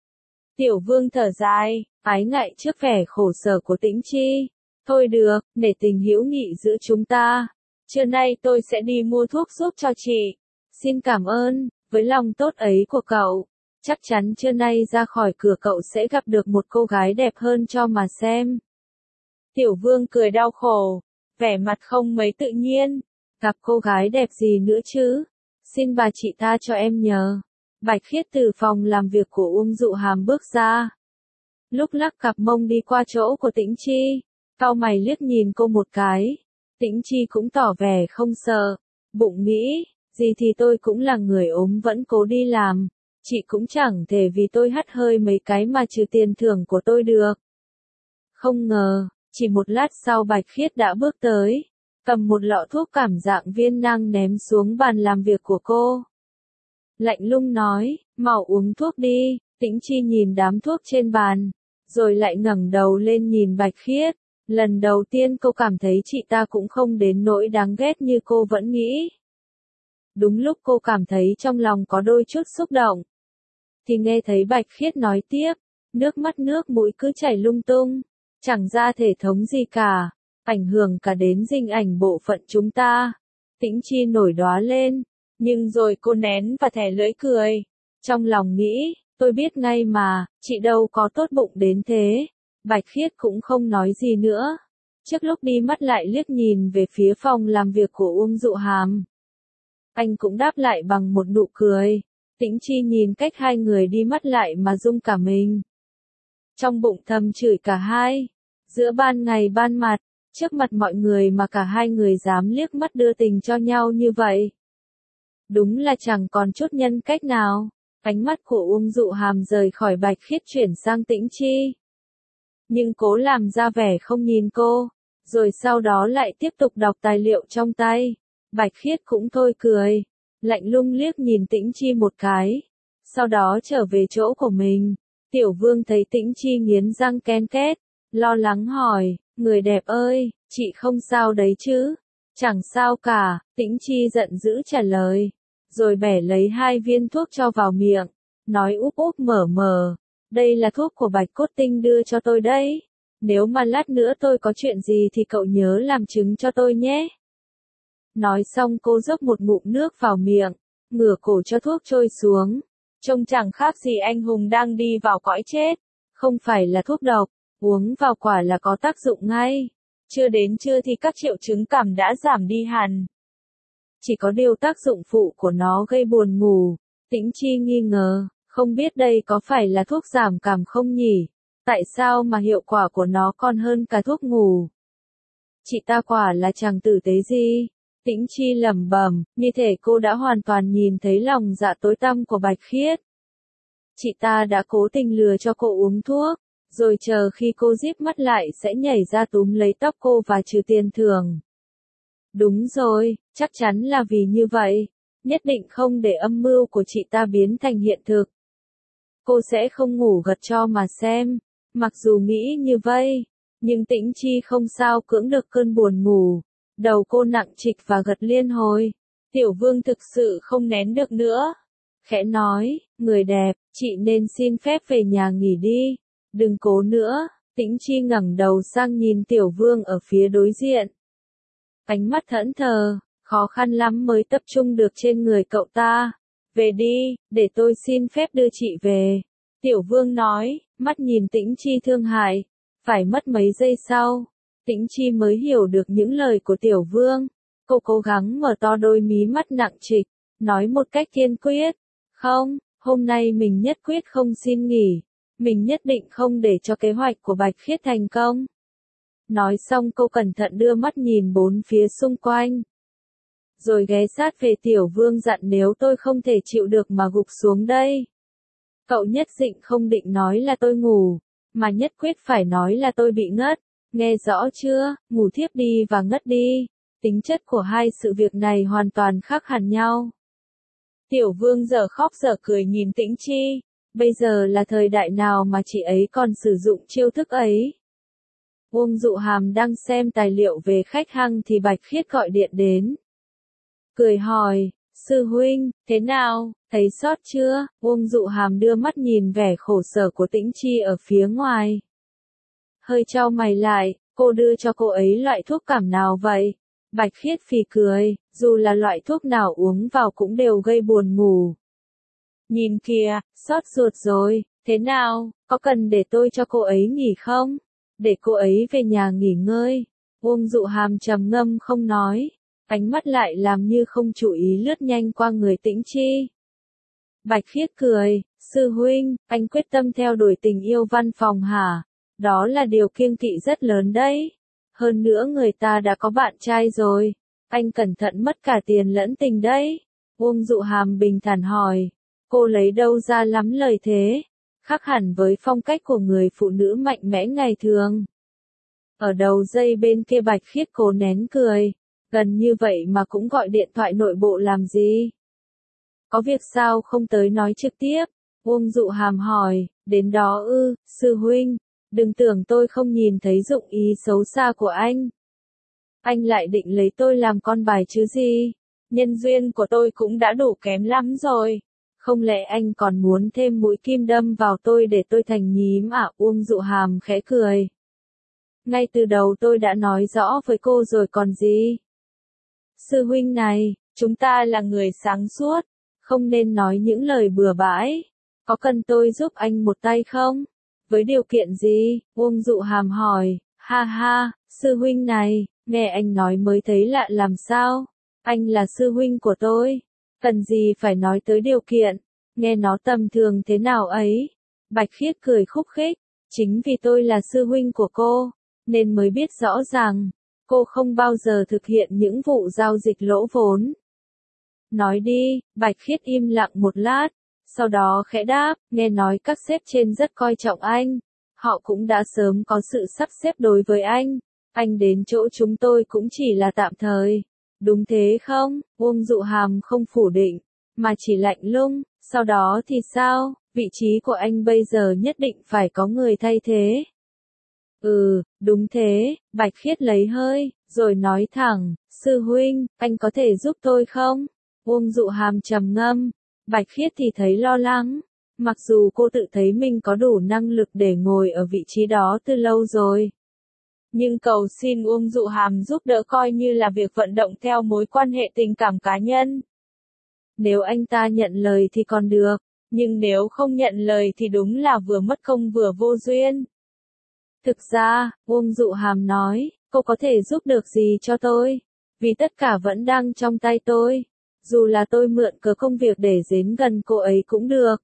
Tiểu Vương thở dài, ái ngại trước vẻ khổ sở của Tĩnh Chi. Thôi được, để tình hữu nghị giữa chúng ta. Trưa nay tôi sẽ đi mua thuốc giúp cho chị. Xin cảm ơn, với lòng tốt ấy của cậu. Chắc chắn trưa nay ra khỏi cửa cậu sẽ gặp được một cô gái đẹp hơn cho mà xem. Tiểu Vương cười đau khổ, vẻ mặt không mấy tự nhiên. Gặp cô gái đẹp gì nữa chứ? Xin bà chị tha cho em nhờ. Bạch Khiết từ phòng làm việc của Uông Dụ Hàm bước ra. Lúc lắc cặp mông đi qua chỗ của Tĩnh Chi, cau mày liếc nhìn cô một cái. Tĩnh Chi cũng tỏ vẻ không sợ, bụng nghĩ, gì thì tôi cũng là người ốm vẫn cố đi làm, chị cũng chẳng thể vì tôi hắt hơi mấy cái mà trừ tiền thưởng của tôi được. Không ngờ, chỉ một lát sau Bạch Khiết đã bước tới, cầm một lọ thuốc cảm dạng viên nang ném xuống bàn làm việc của cô. Lạnh lùng nói, mau uống thuốc đi. Tĩnh Chi nhìn đám thuốc trên bàn, rồi lại ngẩng đầu lên nhìn Bạch Khiết. Lần đầu tiên cô cảm thấy chị ta cũng không đến nỗi đáng ghét như cô vẫn nghĩ. Đúng lúc cô cảm thấy trong lòng có đôi chút xúc động, thì nghe thấy Bạch Khiết nói tiếp, nước mắt nước mũi cứ chảy lung tung, chẳng ra thể thống gì cả, ảnh hưởng cả đến dinh ảnh bộ phận chúng ta. Tĩnh Chi nổi đoá lên, nhưng rồi cô nén và thẻ lưỡi cười, trong lòng nghĩ, tôi biết ngay mà, chị đâu có tốt bụng đến thế. Bạch Khiết cũng không nói gì nữa. Trước lúc đi mắt lại liếc nhìn về phía phòng làm việc của Uông Dụ Hàm. Anh cũng đáp lại bằng một nụ cười. Tĩnh Chi nhìn cách hai người đi mắt lại mà rung cả mình. Trong bụng thầm chửi cả hai. Giữa ban ngày ban mặt, trước mặt mọi người mà cả hai người dám liếc mắt đưa tình cho nhau như vậy. Đúng là chẳng còn chút nhân cách nào. Ánh mắt của Uông Dụ Hàm rời khỏi Bạch Khiết chuyển sang Tĩnh Chi. Nhưng cố làm ra vẻ không nhìn cô, rồi sau đó lại tiếp tục đọc tài liệu trong tay. Bạch Khiết cũng thôi cười, lạnh lùng liếc nhìn Tĩnh Chi một cái, sau đó trở về chỗ của mình. Tiểu Vương thấy Tĩnh Chi nghiến răng ken két, lo lắng hỏi, người đẹp ơi, chị không sao đấy chứ? Chẳng sao cả, Tĩnh Chi giận dữ trả lời, rồi bẻ lấy hai viên thuốc cho vào miệng, nói úp úp mở mở. Đây là thuốc của Bạch Cốt Tinh đưa cho tôi đấy. Nếu mà lát nữa tôi có chuyện gì thì cậu nhớ làm chứng cho tôi nhé. Nói xong cô dốc một ngụm nước vào miệng, ngửa cổ cho thuốc trôi xuống. Trông chẳng khác gì anh hùng đang đi vào cõi chết. Không phải là thuốc độc, uống vào quả là có tác dụng ngay. Chưa đến trưa thì các triệu chứng cảm đã giảm đi hẳn. Chỉ có điều tác dụng phụ của nó gây buồn ngủ. Tĩnh Chi nghi ngờ. Không biết đây có phải là thuốc giảm cảm không nhỉ? Tại sao mà hiệu quả của nó còn hơn cả thuốc ngủ? Chị ta quả là chẳng tử tế gì. Tĩnh Chi lẩm bẩm, như thể cô đã hoàn toàn nhìn thấy lòng dạ tối tăm của Bạch Khiết. Chị ta đã cố tình lừa cho cô uống thuốc, rồi chờ khi cô díp mắt lại sẽ nhảy ra túm lấy tóc cô và trừ tiền thưởng. Đúng rồi, chắc chắn là vì như vậy. Nhất định không để âm mưu của chị ta biến thành hiện thực. Cô sẽ không ngủ gật cho mà xem. Mặc dù nghĩ như vậy, nhưng Tĩnh Chi không sao cưỡng được cơn buồn ngủ. Đầu cô nặng trịch và gật liên hồi. Tiểu Vương thực sự không nén được nữa. Khẽ nói, người đẹp, chị nên xin phép về nhà nghỉ đi. Đừng cố nữa. Tĩnh Chi ngẩng đầu sang nhìn Tiểu Vương ở phía đối diện. Ánh mắt thẫn thờ, khó khăn lắm mới tập trung được trên người cậu ta. Về đi, để tôi xin phép đưa chị về. Tiểu Vương nói, mắt nhìn Tĩnh Chi thương hại. Phải mất mấy giây sau, Tĩnh Chi mới hiểu được những lời của Tiểu Vương. Cô cố gắng mở to đôi mí mắt nặng trịch, nói một cách kiên quyết. Không, hôm nay mình nhất quyết không xin nghỉ. Mình nhất định không để cho kế hoạch của Bạch Khiết thành công. Nói xong cô cẩn thận đưa mắt nhìn bốn phía xung quanh. Rồi ghé sát về Tiểu Vương dặn nếu tôi không thể chịu được mà gục xuống đây. Cậu nhất định không định nói là tôi ngủ, mà nhất quyết phải nói là tôi bị ngất. Nghe rõ chưa, ngủ thiếp đi và ngất đi. Tính chất của hai sự việc này hoàn toàn khác hẳn nhau. Tiểu Vương giờ khóc giờ cười nhìn Tĩnh Chi. Bây giờ là thời đại nào mà chị ấy còn sử dụng chiêu thức ấy? Uông Dụ Hàm đang xem tài liệu về khách hàng thì Bạch Khiết gọi điện đến. Cười hỏi, sư huynh, thế nào, thấy sót chưa? Uông Dụ Hàm đưa mắt nhìn vẻ khổ sở của Tĩnh Chi ở phía ngoài. Hơi chau mày lại, cô đưa cho cô ấy loại thuốc cảm nào vậy? Bạch Khiết phì cười, dù là loại thuốc nào uống vào cũng đều gây buồn ngủ. Nhìn kìa, sót ruột rồi, thế nào, có cần để tôi cho cô ấy nghỉ không? Để cô ấy về nhà nghỉ ngơi. Uông Dụ Hàm trầm ngâm không nói, ánh mắt lại làm như không chú ý lướt nhanh qua người Tĩnh Chi. Bạch Khiết cười, sư huynh, anh quyết tâm theo đuổi tình yêu văn phòng hả? Đó là điều kiêng kỵ rất lớn đấy. Hơn nữa người ta đã có bạn trai rồi, anh cẩn thận mất cả tiền lẫn tình đấy. Uông Dụ Hàm bình thản hỏi, cô lấy đâu ra lắm lời thế? Khác hẳn với phong cách của người phụ nữ mạnh mẽ ngày thường. Ở đầu dây bên kia Bạch Khiết cố nén cười, Gần như vậy mà cũng gọi điện thoại nội bộ làm gì? Có việc sao không tới nói trực tiếp? Uông Dụ Hàm hỏi, đến đó ư, sư huynh, đừng tưởng tôi không nhìn thấy dụng ý xấu xa của anh. Anh lại định lấy tôi làm con bài chứ gì? Nhân duyên của tôi cũng đã đủ kém lắm rồi. Không lẽ anh còn muốn thêm mũi kim đâm vào tôi để tôi thành nhím à? Uông Dụ Hàm khẽ cười. Ngay từ đầu tôi đã nói rõ với cô rồi còn gì? Sư huynh này, chúng ta là người sáng suốt, không nên nói những lời bừa bãi. Có cần tôi giúp anh một tay không? Với điều kiện gì? Uông Dụ Hàm hỏi. Ha ha, sư huynh này, nghe anh nói mới thấy lạ làm sao? Anh là sư huynh của tôi, cần gì phải nói tới điều kiện, nghe nó tầm thường thế nào ấy. Bạch Khiết cười khúc khích, chính vì tôi là sư huynh của cô, nên mới biết rõ ràng, cô không bao giờ thực hiện những vụ giao dịch lỗ vốn. Nói đi, Bạch Khiết im lặng một lát, sau đó khẽ đáp, nghe nói các sếp trên rất coi trọng anh, họ cũng đã sớm có sự sắp xếp đối với anh, anh đến chỗ chúng tôi cũng chỉ là tạm thời. Đúng thế không? Uông Dụ Hàm không phủ định, mà chỉ lạnh lùng, sau đó thì sao? Vị trí của anh bây giờ nhất định phải có người thay thế. Ừ, đúng thế, Bạch Khiết lấy hơi, rồi nói thẳng, sư huynh, anh có thể giúp tôi không? Uông Dụ Hàm trầm ngâm, Bạch Khiết thì thấy lo lắng, mặc dù cô tự thấy mình có đủ năng lực để ngồi ở vị trí đó từ lâu rồi. Nhưng cầu xin Uông Dụ Hàm giúp đỡ coi như là việc vận động theo mối quan hệ tình cảm cá nhân. Nếu anh ta nhận lời thì còn được, nhưng nếu không nhận lời thì đúng là vừa mất công vừa vô duyên. Thực ra, Uông Dụ Hàm nói, cô có thể giúp được gì cho tôi, vì tất cả vẫn đang trong tay tôi. Dù là tôi mượn cớ công việc để đến gần cô ấy cũng được,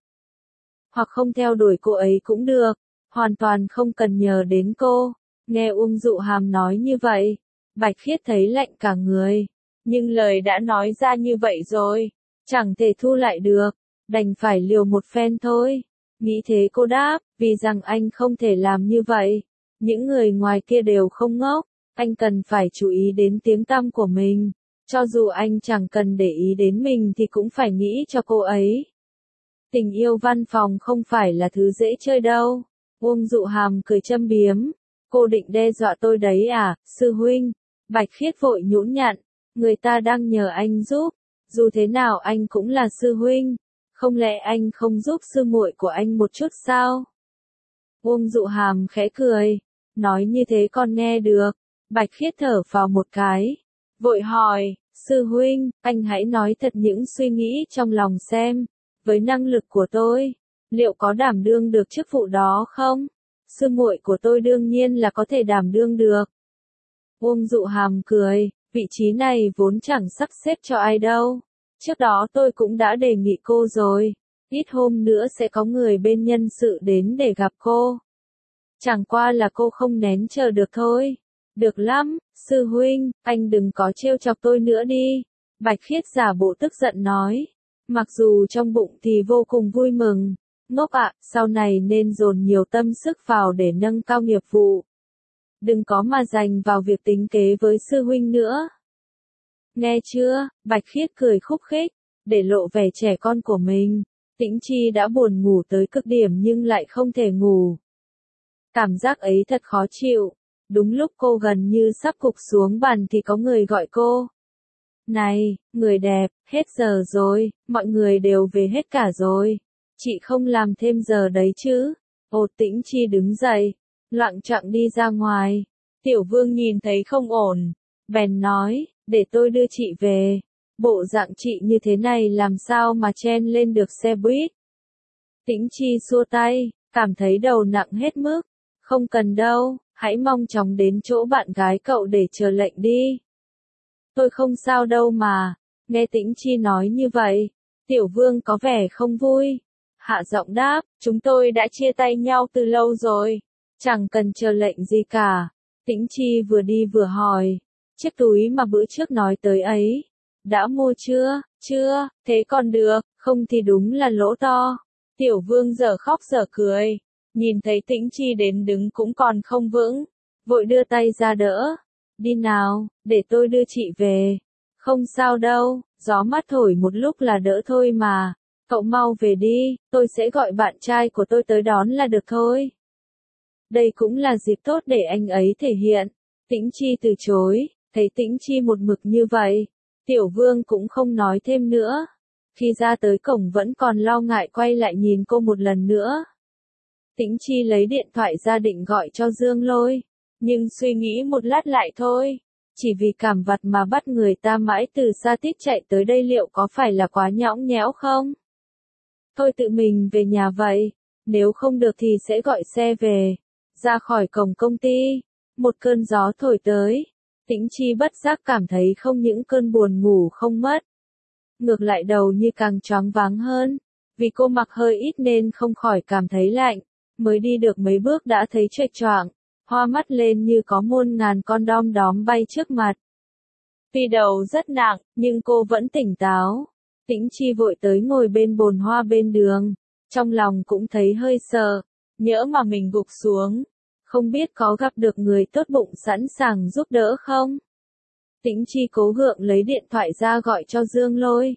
hoặc không theo đuổi cô ấy cũng được, hoàn toàn không cần nhờ đến cô. Nghe Uông Dụ Hàm nói như vậy, Bạch Khiết thấy lạnh cả người, nhưng lời đã nói ra như vậy rồi, chẳng thể thu lại được, đành phải liều một phen thôi. Nghĩ thế cô đáp, vì rằng anh không thể làm như vậy, những người ngoài kia đều không ngốc, anh cần phải chú ý đến tiếng tăm của mình, cho dù anh chẳng cần để ý đến mình thì cũng phải nghĩ cho cô ấy. Tình yêu văn phòng không phải là thứ dễ chơi đâu. Uông Dụ Hàm cười châm biếm. Cô định đe dọa tôi đấy à, sư huynh? Bạch Khiết vội nhũn nhặn, người ta đang nhờ anh giúp, dù thế nào anh cũng là sư huynh, không lẽ anh không giúp sư muội của anh một chút sao? Uông Dụ Hàm khẽ cười, nói như thế con nghe được. Bạch Khiết thở phào một cái, vội hỏi, sư huynh, anh hãy nói thật những suy nghĩ trong lòng xem, với năng lực của tôi, liệu có đảm đương được chức vụ đó không? Sư muội của tôi đương nhiên là có thể đảm đương được. Uông Dụ Hàm cười, vị trí này vốn chẳng sắp xếp cho ai đâu. Trước đó tôi cũng đã đề nghị cô rồi, ít hôm nữa sẽ có người bên nhân sự đến để gặp cô. Chẳng qua là cô không nén chờ được thôi. Được lắm, sư huynh, anh đừng có trêu chọc tôi nữa đi. Bạch Khiết giả bộ tức giận nói, mặc dù trong bụng thì vô cùng vui mừng. Ngốc ạ, sau này nên dồn nhiều tâm sức vào để nâng cao nghiệp vụ. Đừng có mà dành vào việc tính kế với sư huynh nữa. Nghe chưa? Bạch Khiết cười khúc khích, để lộ vẻ trẻ con của mình. Tĩnh Chi đã buồn ngủ tới cực điểm nhưng lại không thể ngủ. Cảm giác ấy thật khó chịu. Đúng lúc cô gần như sắp gục xuống bàn thì có người gọi cô. Này, người đẹp, hết giờ rồi, mọi người đều về hết cả rồi. Chị không làm thêm giờ đấy chứ? Ồ, Tĩnh Chi đứng dậy, loạng choạng đi ra ngoài. Tiểu Vương nhìn thấy không ổn, bèn nói, để tôi đưa chị về. Bộ dạng chị như thế này làm sao mà chen lên được xe buýt? Tĩnh Chi xua tay, cảm thấy đầu nặng hết mức. Không cần đâu, hãy mong chóng đến chỗ bạn gái cậu để chờ lệnh đi. Tôi không sao đâu mà. Nghe Tĩnh Chi nói như vậy, Tiểu Vương có vẻ không vui. Hạ giọng đáp, chúng tôi đã chia tay nhau từ lâu rồi, chẳng cần chờ lệnh gì cả. Tĩnh Chi vừa đi vừa hỏi, chiếc túi mà bữa trước nói tới ấy, đã mua chưa? Chưa, thế còn được, không thì đúng là lỗ to. Tiểu Vương dở khóc dở cười, nhìn thấy Tĩnh Chi đến đứng cũng còn không vững, vội đưa tay ra đỡ. Đi nào, để tôi đưa chị về. Không sao đâu, gió mát thổi một lúc là đỡ thôi mà. Cậu mau về đi, tôi sẽ gọi bạn trai của tôi tới đón là được thôi. Đây cũng là dịp tốt để anh ấy thể hiện. Tĩnh Chi từ chối, thấy Tĩnh Chi một mực như vậy. Tiểu Vương cũng không nói thêm nữa. Khi ra tới cổng vẫn còn lo ngại quay lại nhìn cô một lần nữa. Tĩnh Chi lấy điện thoại ra định gọi cho Dương Lôi. Nhưng suy nghĩ một lát lại thôi. Chỉ vì cảm vặt mà bắt người ta mãi từ xa tít chạy tới đây liệu có phải là quá nhõng nhẽo không? Thôi tự mình về nhà vậy. Nếu không được thì sẽ gọi xe về. Ra khỏi cổng công ty. Một cơn gió thổi tới. Tĩnh Chi bất giác cảm thấy không những cơn buồn ngủ không mất. Ngược lại đầu như càng choáng váng hơn. Vì cô mặc hơi ít nên không khỏi cảm thấy lạnh. Mới đi được mấy bước đã thấy chệch choạng. Hoa mắt lên như có muôn ngàn con đom đóm bay trước mặt. Tuy đầu rất nặng, nhưng cô vẫn tỉnh táo. Tĩnh Chi vội tới ngồi bên bồn hoa bên đường. Trong lòng cũng thấy hơi sợ. Nhỡ mà mình gục xuống. Không biết có gặp được người tốt bụng sẵn sàng giúp đỡ không? Tĩnh Chi cố gượng lấy điện thoại ra gọi cho Dương Lôi.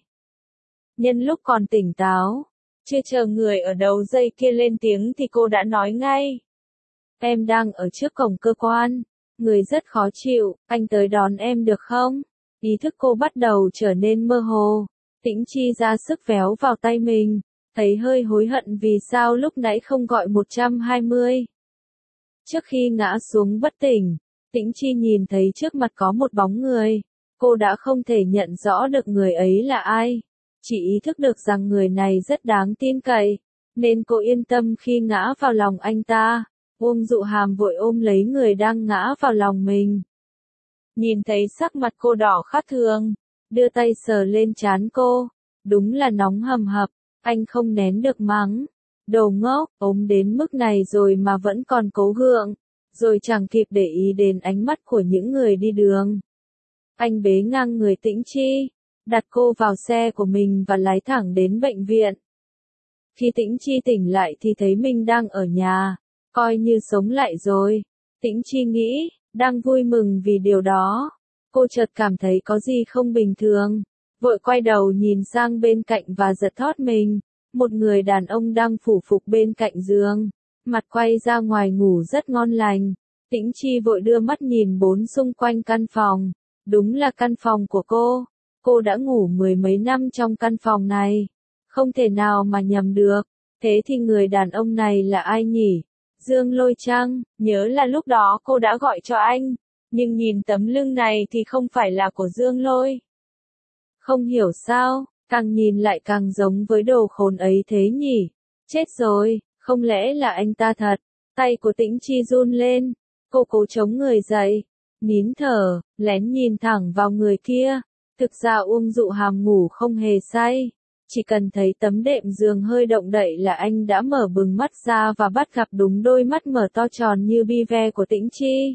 Nhân lúc còn tỉnh táo, chưa chờ người ở đầu dây kia lên tiếng thì cô đã nói ngay. Em đang ở trước cổng cơ quan, người rất khó chịu, anh tới đón em được không? Ý thức cô bắt đầu trở nên mơ hồ. Tĩnh Chi ra sức véo vào tay mình, thấy hơi hối hận vì sao lúc nãy không gọi một trăm hai mươi. Trước khi ngã xuống bất tỉnh, Tĩnh Chi nhìn thấy trước mặt có một bóng người. Cô đã không thể nhận rõ được người ấy là ai. Chỉ ý thức được rằng người này rất đáng tin cậy. Nên cô yên tâm khi ngã vào lòng anh ta. Uông Dụ Hàm vội ôm lấy người đang ngã vào lòng mình. Nhìn thấy sắc mặt cô đỏ khát thường. Đưa tay sờ lên trán cô. Đúng là nóng hầm hập. Anh không nén được mắng. Đồ ngốc, ốm đến mức này rồi mà vẫn còn cố gượng. Rồi chẳng kịp để ý đến ánh mắt của những người đi đường. Anh bế ngang người Tĩnh Chi, đặt cô vào xe của mình và lái thẳng đến bệnh viện. Khi Tĩnh Chi tỉnh lại thì thấy mình đang ở nhà, coi như sống lại rồi. Tĩnh Chi nghĩ, đang vui mừng vì điều đó. Cô chợt cảm thấy có gì không bình thường. Vội quay đầu nhìn sang bên cạnh và giật thót mình. Một người đàn ông đang phủ phục bên cạnh giường. Mặt quay ra ngoài ngủ rất ngon lành. Tĩnh Chi vội đưa mắt nhìn bốn xung quanh căn phòng. Đúng là căn phòng của cô. Cô đã ngủ mười mấy năm trong căn phòng này. Không thể nào mà nhầm được. Thế thì người đàn ông này là ai nhỉ? Dương Lôi chăng? Nhớ là lúc đó cô đã gọi cho anh. Nhưng nhìn tấm lưng này thì không phải là của Dương Lôi. Không hiểu sao, càng nhìn lại càng giống với đồ khốn ấy thế nhỉ? Chết rồi. Không lẽ là anh ta thật? Tay của Tĩnh Chi run lên. Cô cố chống người dậy. Nín thở, lén nhìn thẳng vào người kia. Thực ra Uông Dụ Hàm ngủ không hề say. Chỉ cần thấy tấm đệm giường hơi động đậy là anh đã mở bừng mắt ra và bắt gặp đúng đôi mắt mở to tròn như bi ve của Tĩnh Chi.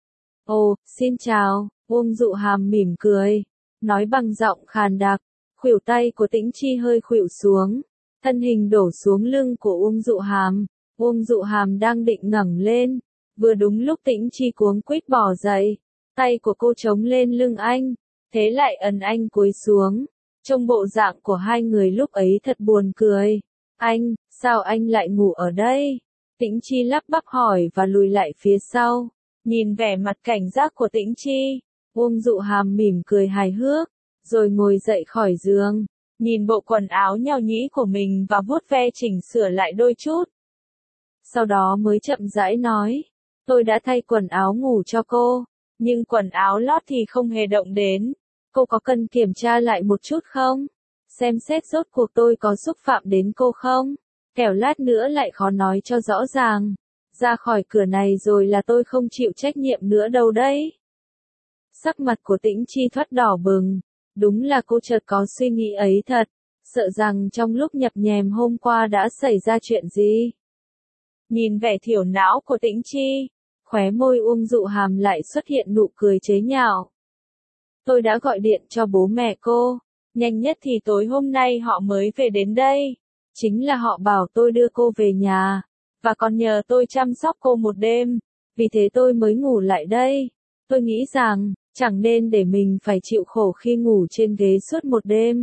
Ồ, xin chào, Uông Dụ Hàm mỉm cười. Nói bằng giọng khàn đặc. Khuỷu tay của Tĩnh Chi hơi khuỵu xuống. Thân hình đổ xuống lưng của Uông Dụ Hàm. Uông Dụ Hàm đang định ngẩng lên. Vừa đúng lúc Tĩnh Chi cuống quýt bỏ dậy. Tay của cô chống lên lưng anh. Thế lại ấn anh cúi xuống. Trông bộ dạng của hai người lúc ấy thật buồn cười. Anh, sao anh lại ngủ ở đây? Tĩnh Chi lắp bắp hỏi và lùi lại phía sau. Nhìn vẻ mặt cảnh giác của Tĩnh Chi. Uông Dụ Hàm mỉm cười hài hước. Rồi ngồi dậy khỏi giường. Nhìn bộ quần áo nhàu nhĩ của mình và vuốt ve chỉnh sửa lại đôi chút. Sau đó mới chậm rãi nói. Tôi đã thay quần áo ngủ cho cô. Nhưng quần áo lót thì không hề động đến. Cô có cần kiểm tra lại một chút không? Xem xét rốt cuộc tôi có xúc phạm đến cô không? Kẻo lát nữa lại khó nói cho rõ ràng. Ra khỏi cửa này rồi là tôi không chịu trách nhiệm nữa đâu đấy. Sắc mặt của Tĩnh Chi thoát đỏ bừng. Đúng là cô chợt có suy nghĩ ấy thật. Sợ rằng trong lúc nhập nhèm hôm qua đã xảy ra chuyện gì. Nhìn vẻ thiểu não của Tĩnh Chi. Khóe môi Uông Dụ Hàm lại xuất hiện nụ cười chế nhạo. Tôi đã gọi điện cho bố mẹ cô. Nhanh nhất thì tối hôm nay họ mới về đến đây. Chính là họ bảo tôi đưa cô về nhà. Và còn nhờ tôi chăm sóc cô một đêm. Vì thế tôi mới ngủ lại đây. Tôi nghĩ rằng, chẳng nên để mình phải chịu khổ khi ngủ trên ghế suốt một đêm.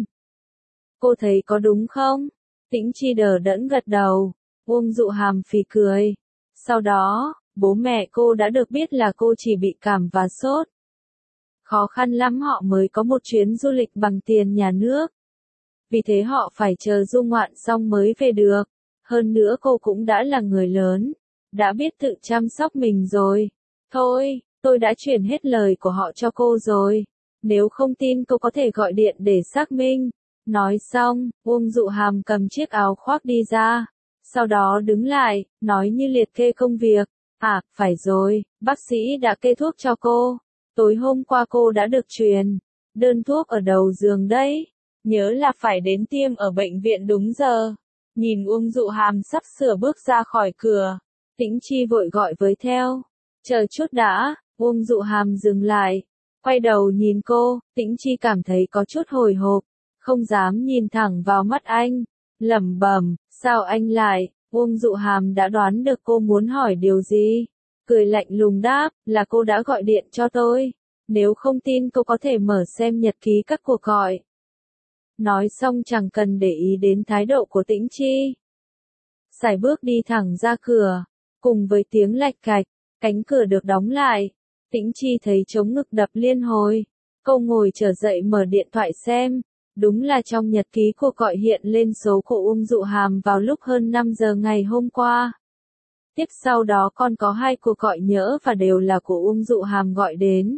Cô thấy có đúng không? Tĩnh Chi đờ đẫn gật đầu. Uông Dụ Hàm phì cười. Sau đó, bố mẹ cô đã được biết là cô chỉ bị cảm và sốt. Khó khăn lắm họ mới có một chuyến du lịch bằng tiền nhà nước. Vì thế họ phải chờ du ngoạn xong mới về được. Hơn nữa cô cũng đã là người lớn, đã biết tự chăm sóc mình rồi. Thôi, tôi đã chuyển hết lời của họ cho cô rồi. Nếu không tin cô có thể gọi điện để xác minh. Nói xong, Uông Dụ Hàm cầm chiếc áo khoác đi ra. Sau đó đứng lại, nói như liệt kê công việc. À, phải rồi, bác sĩ đã kê thuốc cho cô. Tối hôm qua cô đã được truyền đơn thuốc ở đầu giường đấy. Nhớ là phải đến tiêm ở bệnh viện đúng giờ. Nhìn Uông Dụ Hàm sắp sửa bước ra khỏi cửa, Tĩnh Chi vội gọi với theo. Chờ chút đã, Uông Dụ Hàm dừng lại. Quay đầu nhìn cô, Tĩnh Chi cảm thấy có chút hồi hộp, không dám nhìn thẳng vào mắt anh. Lẩm bẩm, sao anh lại? Uông Dụ Hàm đã đoán được cô muốn hỏi điều gì. Cười lạnh lùng đáp, là cô đã gọi điện cho tôi. Nếu không tin cô có thể mở xem nhật ký các cuộc gọi. Nói xong chẳng cần để ý đến thái độ của Tĩnh Chi. Sải bước đi thẳng ra cửa, cùng với tiếng lạch cạch, cánh cửa được đóng lại. Tĩnh Chi thấy trống ngực đập liên hồi. Cô ngồi trở dậy mở điện thoại xem. Đúng là trong nhật ký cuộc gọi hiện lên số của Uông Dụ Hàm vào lúc hơn năm giờ ngày hôm qua. Tiếp sau đó còn có hai cuộc gọi nhỡ và đều là của Uông Dụ Hàm gọi đến.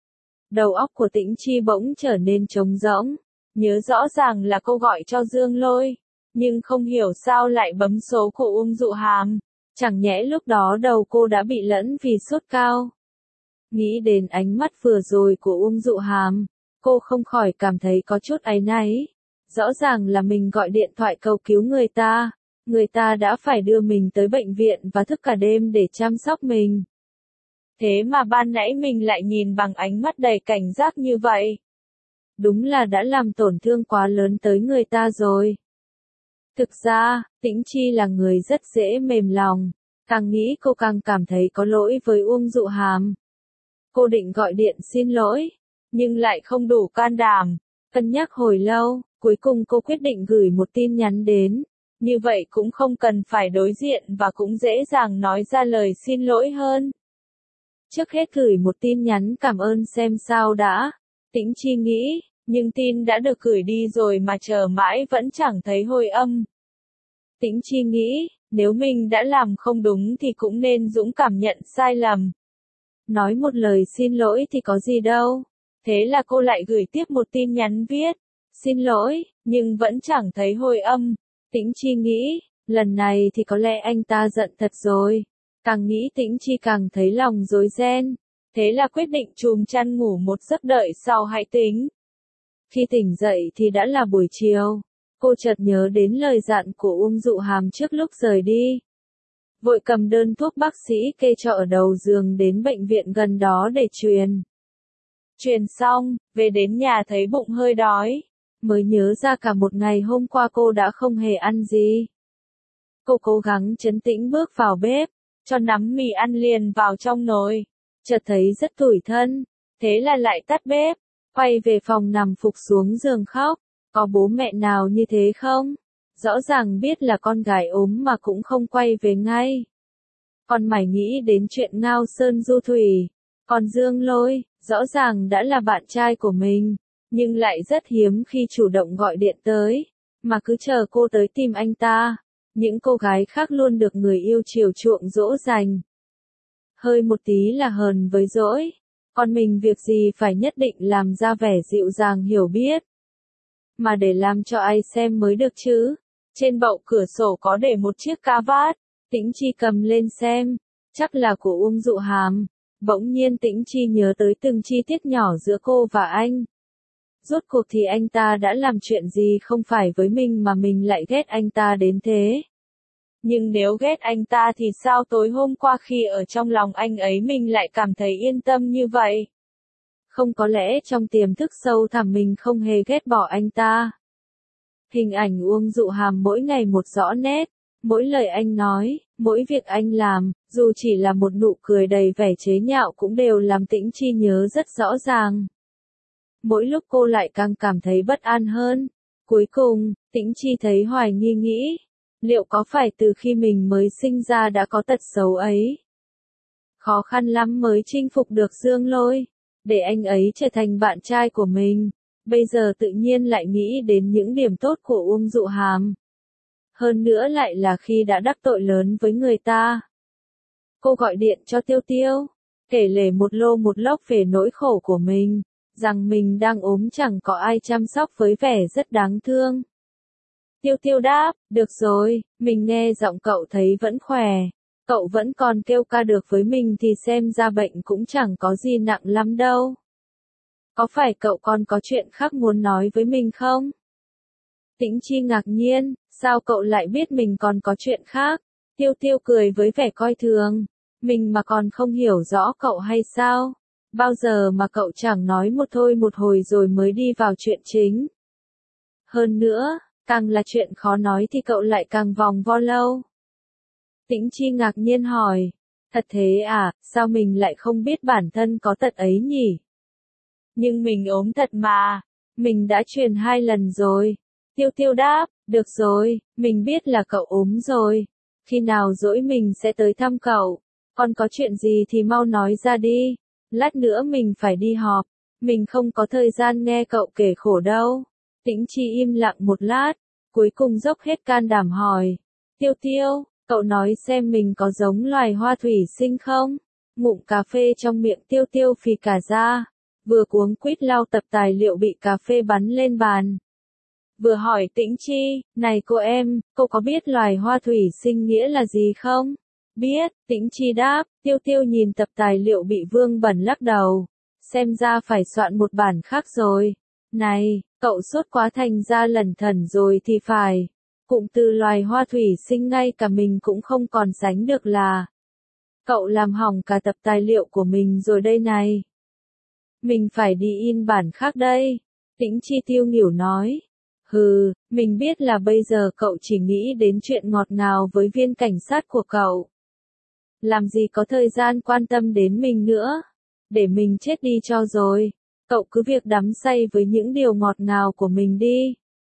Đầu óc của Tĩnh Chi bỗng trở nên trống rỗng. Nhớ rõ ràng là cô gọi cho Dương Lôi, nhưng không hiểu sao lại bấm số của Uông Dụ Hàm. Chẳng nhẽ lúc đó đầu cô đã bị lẫn vì sốt cao. Nghĩ đến ánh mắt vừa rồi của Uông Dụ Hàm, cô không khỏi cảm thấy có chút áy náy. Rõ ràng là mình gọi điện thoại cầu cứu người ta, người ta đã phải đưa mình tới bệnh viện và thức cả đêm để chăm sóc mình. Thế mà ban nãy mình lại nhìn bằng ánh mắt đầy cảnh giác như vậy. Đúng là đã làm tổn thương quá lớn tới người ta rồi. Thực ra, Tĩnh Chi là người rất dễ mềm lòng, càng nghĩ cô càng cảm thấy có lỗi với Uông Dụ Hàm. Cô định gọi điện xin lỗi, nhưng lại không đủ can đảm. Cân nhắc hồi lâu, cuối cùng cô quyết định gửi một tin nhắn đến. Như vậy cũng không cần phải đối diện và cũng dễ dàng nói ra lời xin lỗi hơn. Trước hết gửi một tin nhắn cảm ơn xem sao đã. Tĩnh Chi nghĩ, nhưng tin đã được gửi đi rồi mà chờ mãi vẫn chẳng thấy hồi âm. Tĩnh Chi nghĩ, nếu mình đã làm không đúng thì cũng nên dũng cảm nhận sai lầm. Nói một lời xin lỗi thì có gì đâu. Thế là cô lại gửi tiếp một tin nhắn viết, xin lỗi, nhưng vẫn chẳng thấy hồi âm. Tĩnh Chi nghĩ, lần này thì có lẽ anh ta giận thật rồi. Càng nghĩ Tĩnh Chi càng thấy lòng rối ren. Thế là quyết định chùm chăn ngủ một giấc đợi sau hãy tính. Khi tỉnh dậy thì đã là buổi chiều. Cô chợt nhớ đến lời dặn của Uông Dụ Hàm trước lúc rời đi. Vội cầm đơn thuốc bác sĩ kê cho ở đầu giường đến bệnh viện gần đó để truyền. Truyền xong, về đến nhà thấy bụng hơi đói. Mới nhớ ra cả một ngày hôm qua cô đã không hề ăn gì. Cô cố gắng trấn tĩnh bước vào bếp, cho nắm mì ăn liền vào trong nồi. Chợt thấy rất tủi thân, thế là lại tắt bếp, quay về phòng nằm phục xuống giường khóc. Có bố mẹ nào như thế không? Rõ ràng biết là con gái ốm mà cũng không quay về ngay. Còn mải nghĩ đến chuyện Ngao Sơn Du Thủy. Còn Dương Lôi, rõ ràng đã là bạn trai của mình, nhưng lại rất hiếm khi chủ động gọi điện tới, mà cứ chờ cô tới tìm anh ta. Những cô gái khác luôn được người yêu chiều chuộng dỗ dành. Hơi một tí là hờn với dỗi. Còn mình việc gì phải nhất định làm ra vẻ dịu dàng hiểu biết. Mà để làm cho ai xem mới được chứ. Trên bậu cửa sổ có để một chiếc ca vát. Tĩnh Chi cầm lên xem. Chắc là của Uông Dụ Hàm. Bỗng nhiên Tĩnh Chi nhớ tới từng chi tiết nhỏ giữa cô và anh. Rốt cuộc thì anh ta đã làm chuyện gì không phải với mình mà mình lại ghét anh ta đến thế. Nhưng nếu ghét anh ta thì sao tối hôm qua khi ở trong lòng anh ấy mình lại cảm thấy yên tâm như vậy? Không có lẽ trong tiềm thức sâu thẳm mình không hề ghét bỏ anh ta. Hình ảnh Uông Dụ Hàm mỗi ngày một rõ nét, Mỗi lời anh nói, mỗi việc anh làm, dù chỉ là một nụ cười đầy vẻ chế nhạo cũng đều làm Tĩnh Chi nhớ rất rõ ràng. Mỗi lúc cô lại càng cảm thấy bất an hơn. Cuối cùng, Tĩnh Chi thấy hoài nghi nghĩ, liệu có phải từ khi mình mới sinh ra đã có tật xấu ấy? Khó khăn lắm mới chinh phục được Dương Lôi, để anh ấy trở thành bạn trai của mình, bây giờ tự nhiên lại nghĩ đến những điểm tốt của Uông Dụ Hàm. Hơn nữa lại là khi đã đắc tội lớn với người ta. Cô gọi điện cho Tiêu Tiêu, kể lể một lô một lốc về nỗi khổ của mình, rằng mình đang ốm chẳng có ai chăm sóc với vẻ rất đáng thương. Tiêu Tiêu đáp, được rồi, mình nghe giọng cậu thấy vẫn khỏe, cậu vẫn còn kêu ca được với mình thì xem ra bệnh cũng chẳng có gì nặng lắm đâu. Có phải cậu còn có chuyện khác muốn nói với mình không? Tĩnh Chi ngạc nhiên, sao cậu lại biết mình còn có chuyện khác? Tiêu Tiêu cười với vẻ coi thường, mình mà còn không hiểu rõ cậu hay sao? Bao giờ mà cậu chẳng nói một thôi một hồi rồi mới đi vào chuyện chính. Hơn nữa, càng là chuyện khó nói thì cậu lại càng vòng vo lâu. Tĩnh Chi ngạc nhiên hỏi, thật thế à, sao mình lại không biết bản thân có tật ấy nhỉ? Nhưng mình ốm thật mà, mình đã truyền hai lần rồi. Tiêu Tiêu đáp, được rồi, mình biết là cậu ốm rồi. Khi nào rỗi mình sẽ tới thăm cậu, còn có chuyện gì thì mau nói ra đi. Lát nữa mình phải đi họp, mình không có thời gian nghe cậu kể khổ đâu. Tĩnh Chi im lặng một lát, cuối cùng dốc hết can đảm hỏi. Tiêu Tiêu, cậu nói xem mình có giống loài hoa thủy sinh không? Ngụm cà phê trong miệng Tiêu Tiêu phì cả ra, vừa cuống quýt lau tập tài liệu bị cà phê bắn lên bàn. Vừa hỏi Tĩnh Chi, này cô em, cô có biết loài hoa thủy sinh nghĩa là gì không? Biết, Tĩnh Chi đáp. Tiêu Tiêu nhìn tập tài liệu bị vương bẩn lắc đầu. Xem ra phải soạn một bản khác rồi. Này, cậu sốt quá thành ra lẩn thẩn rồi thì phải. Cụm từ loài hoa thủy sinh ngay cả mình cũng không còn sánh được là. Cậu làm hỏng cả tập tài liệu của mình rồi đây này. Mình phải đi in bản khác đây. Tĩnh Chi tiêu nghỉu nói. Hừ, mình biết là bây giờ cậu chỉ nghĩ đến chuyện ngọt ngào với viên cảnh sát của cậu. Làm gì có thời gian quan tâm đến mình nữa. Để mình chết đi cho rồi. Cậu cứ việc đắm say với những điều ngọt ngào của mình đi.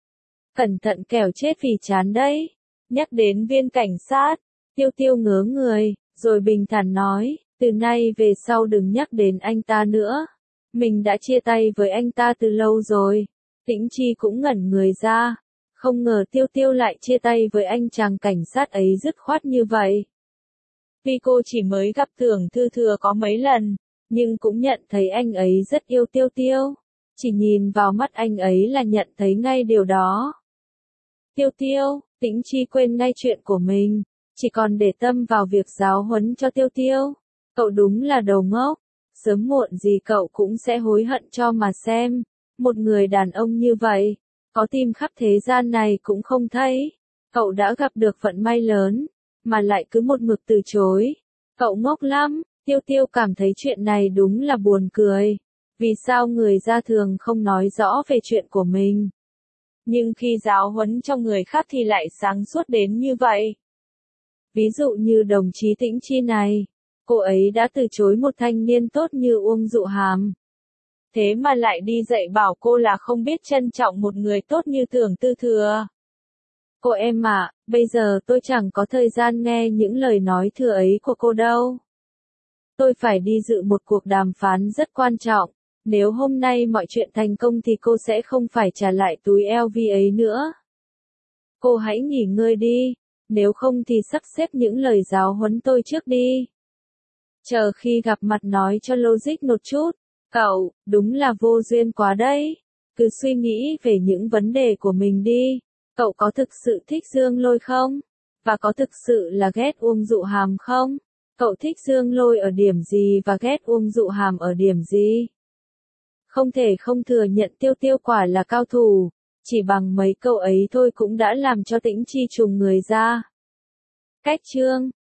Cẩn thận kẻo chết vì chán đấy. Nhắc đến viên cảnh sát, Tiêu Tiêu ngớ người, rồi bình thản nói, từ nay về sau đừng nhắc đến anh ta nữa. Mình đã chia tay với anh ta từ lâu rồi. Tĩnh Chi cũng ngẩn người ra, không ngờ Tiêu Tiêu lại chia tay với anh chàng cảnh sát ấy dứt khoát như vậy. Vì cô chỉ mới gặp Tưởng Thư Thừa có mấy lần, nhưng cũng nhận thấy anh ấy rất yêu Tiêu Tiêu. Chỉ nhìn vào mắt anh ấy là nhận thấy ngay điều đó. Tiêu Tiêu, Tĩnh Chi quên ngay chuyện của mình, chỉ còn để tâm vào việc giáo huấn cho Tiêu Tiêu. Cậu đúng là đầu ngốc, sớm muộn gì cậu cũng sẽ hối hận cho mà xem. Một người đàn ông như vậy, có tìm khắp thế gian này cũng không thấy. Cậu đã gặp được vận may lớn, mà lại cứ một mực từ chối. Cậu ngốc lắm. Tiêu Tiêu cảm thấy chuyện này đúng là buồn cười. Vì sao người ra thường không nói rõ về chuyện của mình? Nhưng khi giáo huấn cho người khác thì lại sáng suốt đến như vậy. Ví dụ như đồng chí Tĩnh Chi này, cô ấy đã từ chối một thanh niên tốt như Uông Dụ Hàm. Thế mà lại đi dạy bảo cô là không biết trân trọng một người tốt như Tưởng Tư Thừa. Cô em ạ, à, bây giờ tôi chẳng có thời gian nghe những lời nói thừa ấy của cô đâu. Tôi phải đi dự một cuộc đàm phán rất quan trọng. Nếu hôm nay mọi chuyện thành công thì cô sẽ không phải trả lại túi L V ấy nữa. Cô hãy nghỉ ngơi đi, nếu không thì sắp xếp những lời giáo huấn tôi trước đi. Chờ khi gặp mặt nói cho logic một chút. Cậu, đúng là vô duyên quá đấy. Cứ suy nghĩ về những vấn đề của mình đi. Cậu có thực sự thích Dương Lôi không? Và có thực sự là ghét Uông Dụ Hàm không? Cậu thích Dương Lôi ở điểm gì và ghét Uông Dụ Hàm ở điểm gì? Không thể không thừa nhận Tiêu Tiêu quả là cao thủ. Chỉ bằng mấy câu ấy thôi cũng đã làm cho Tĩnh Chi trùng người ra. Cách chương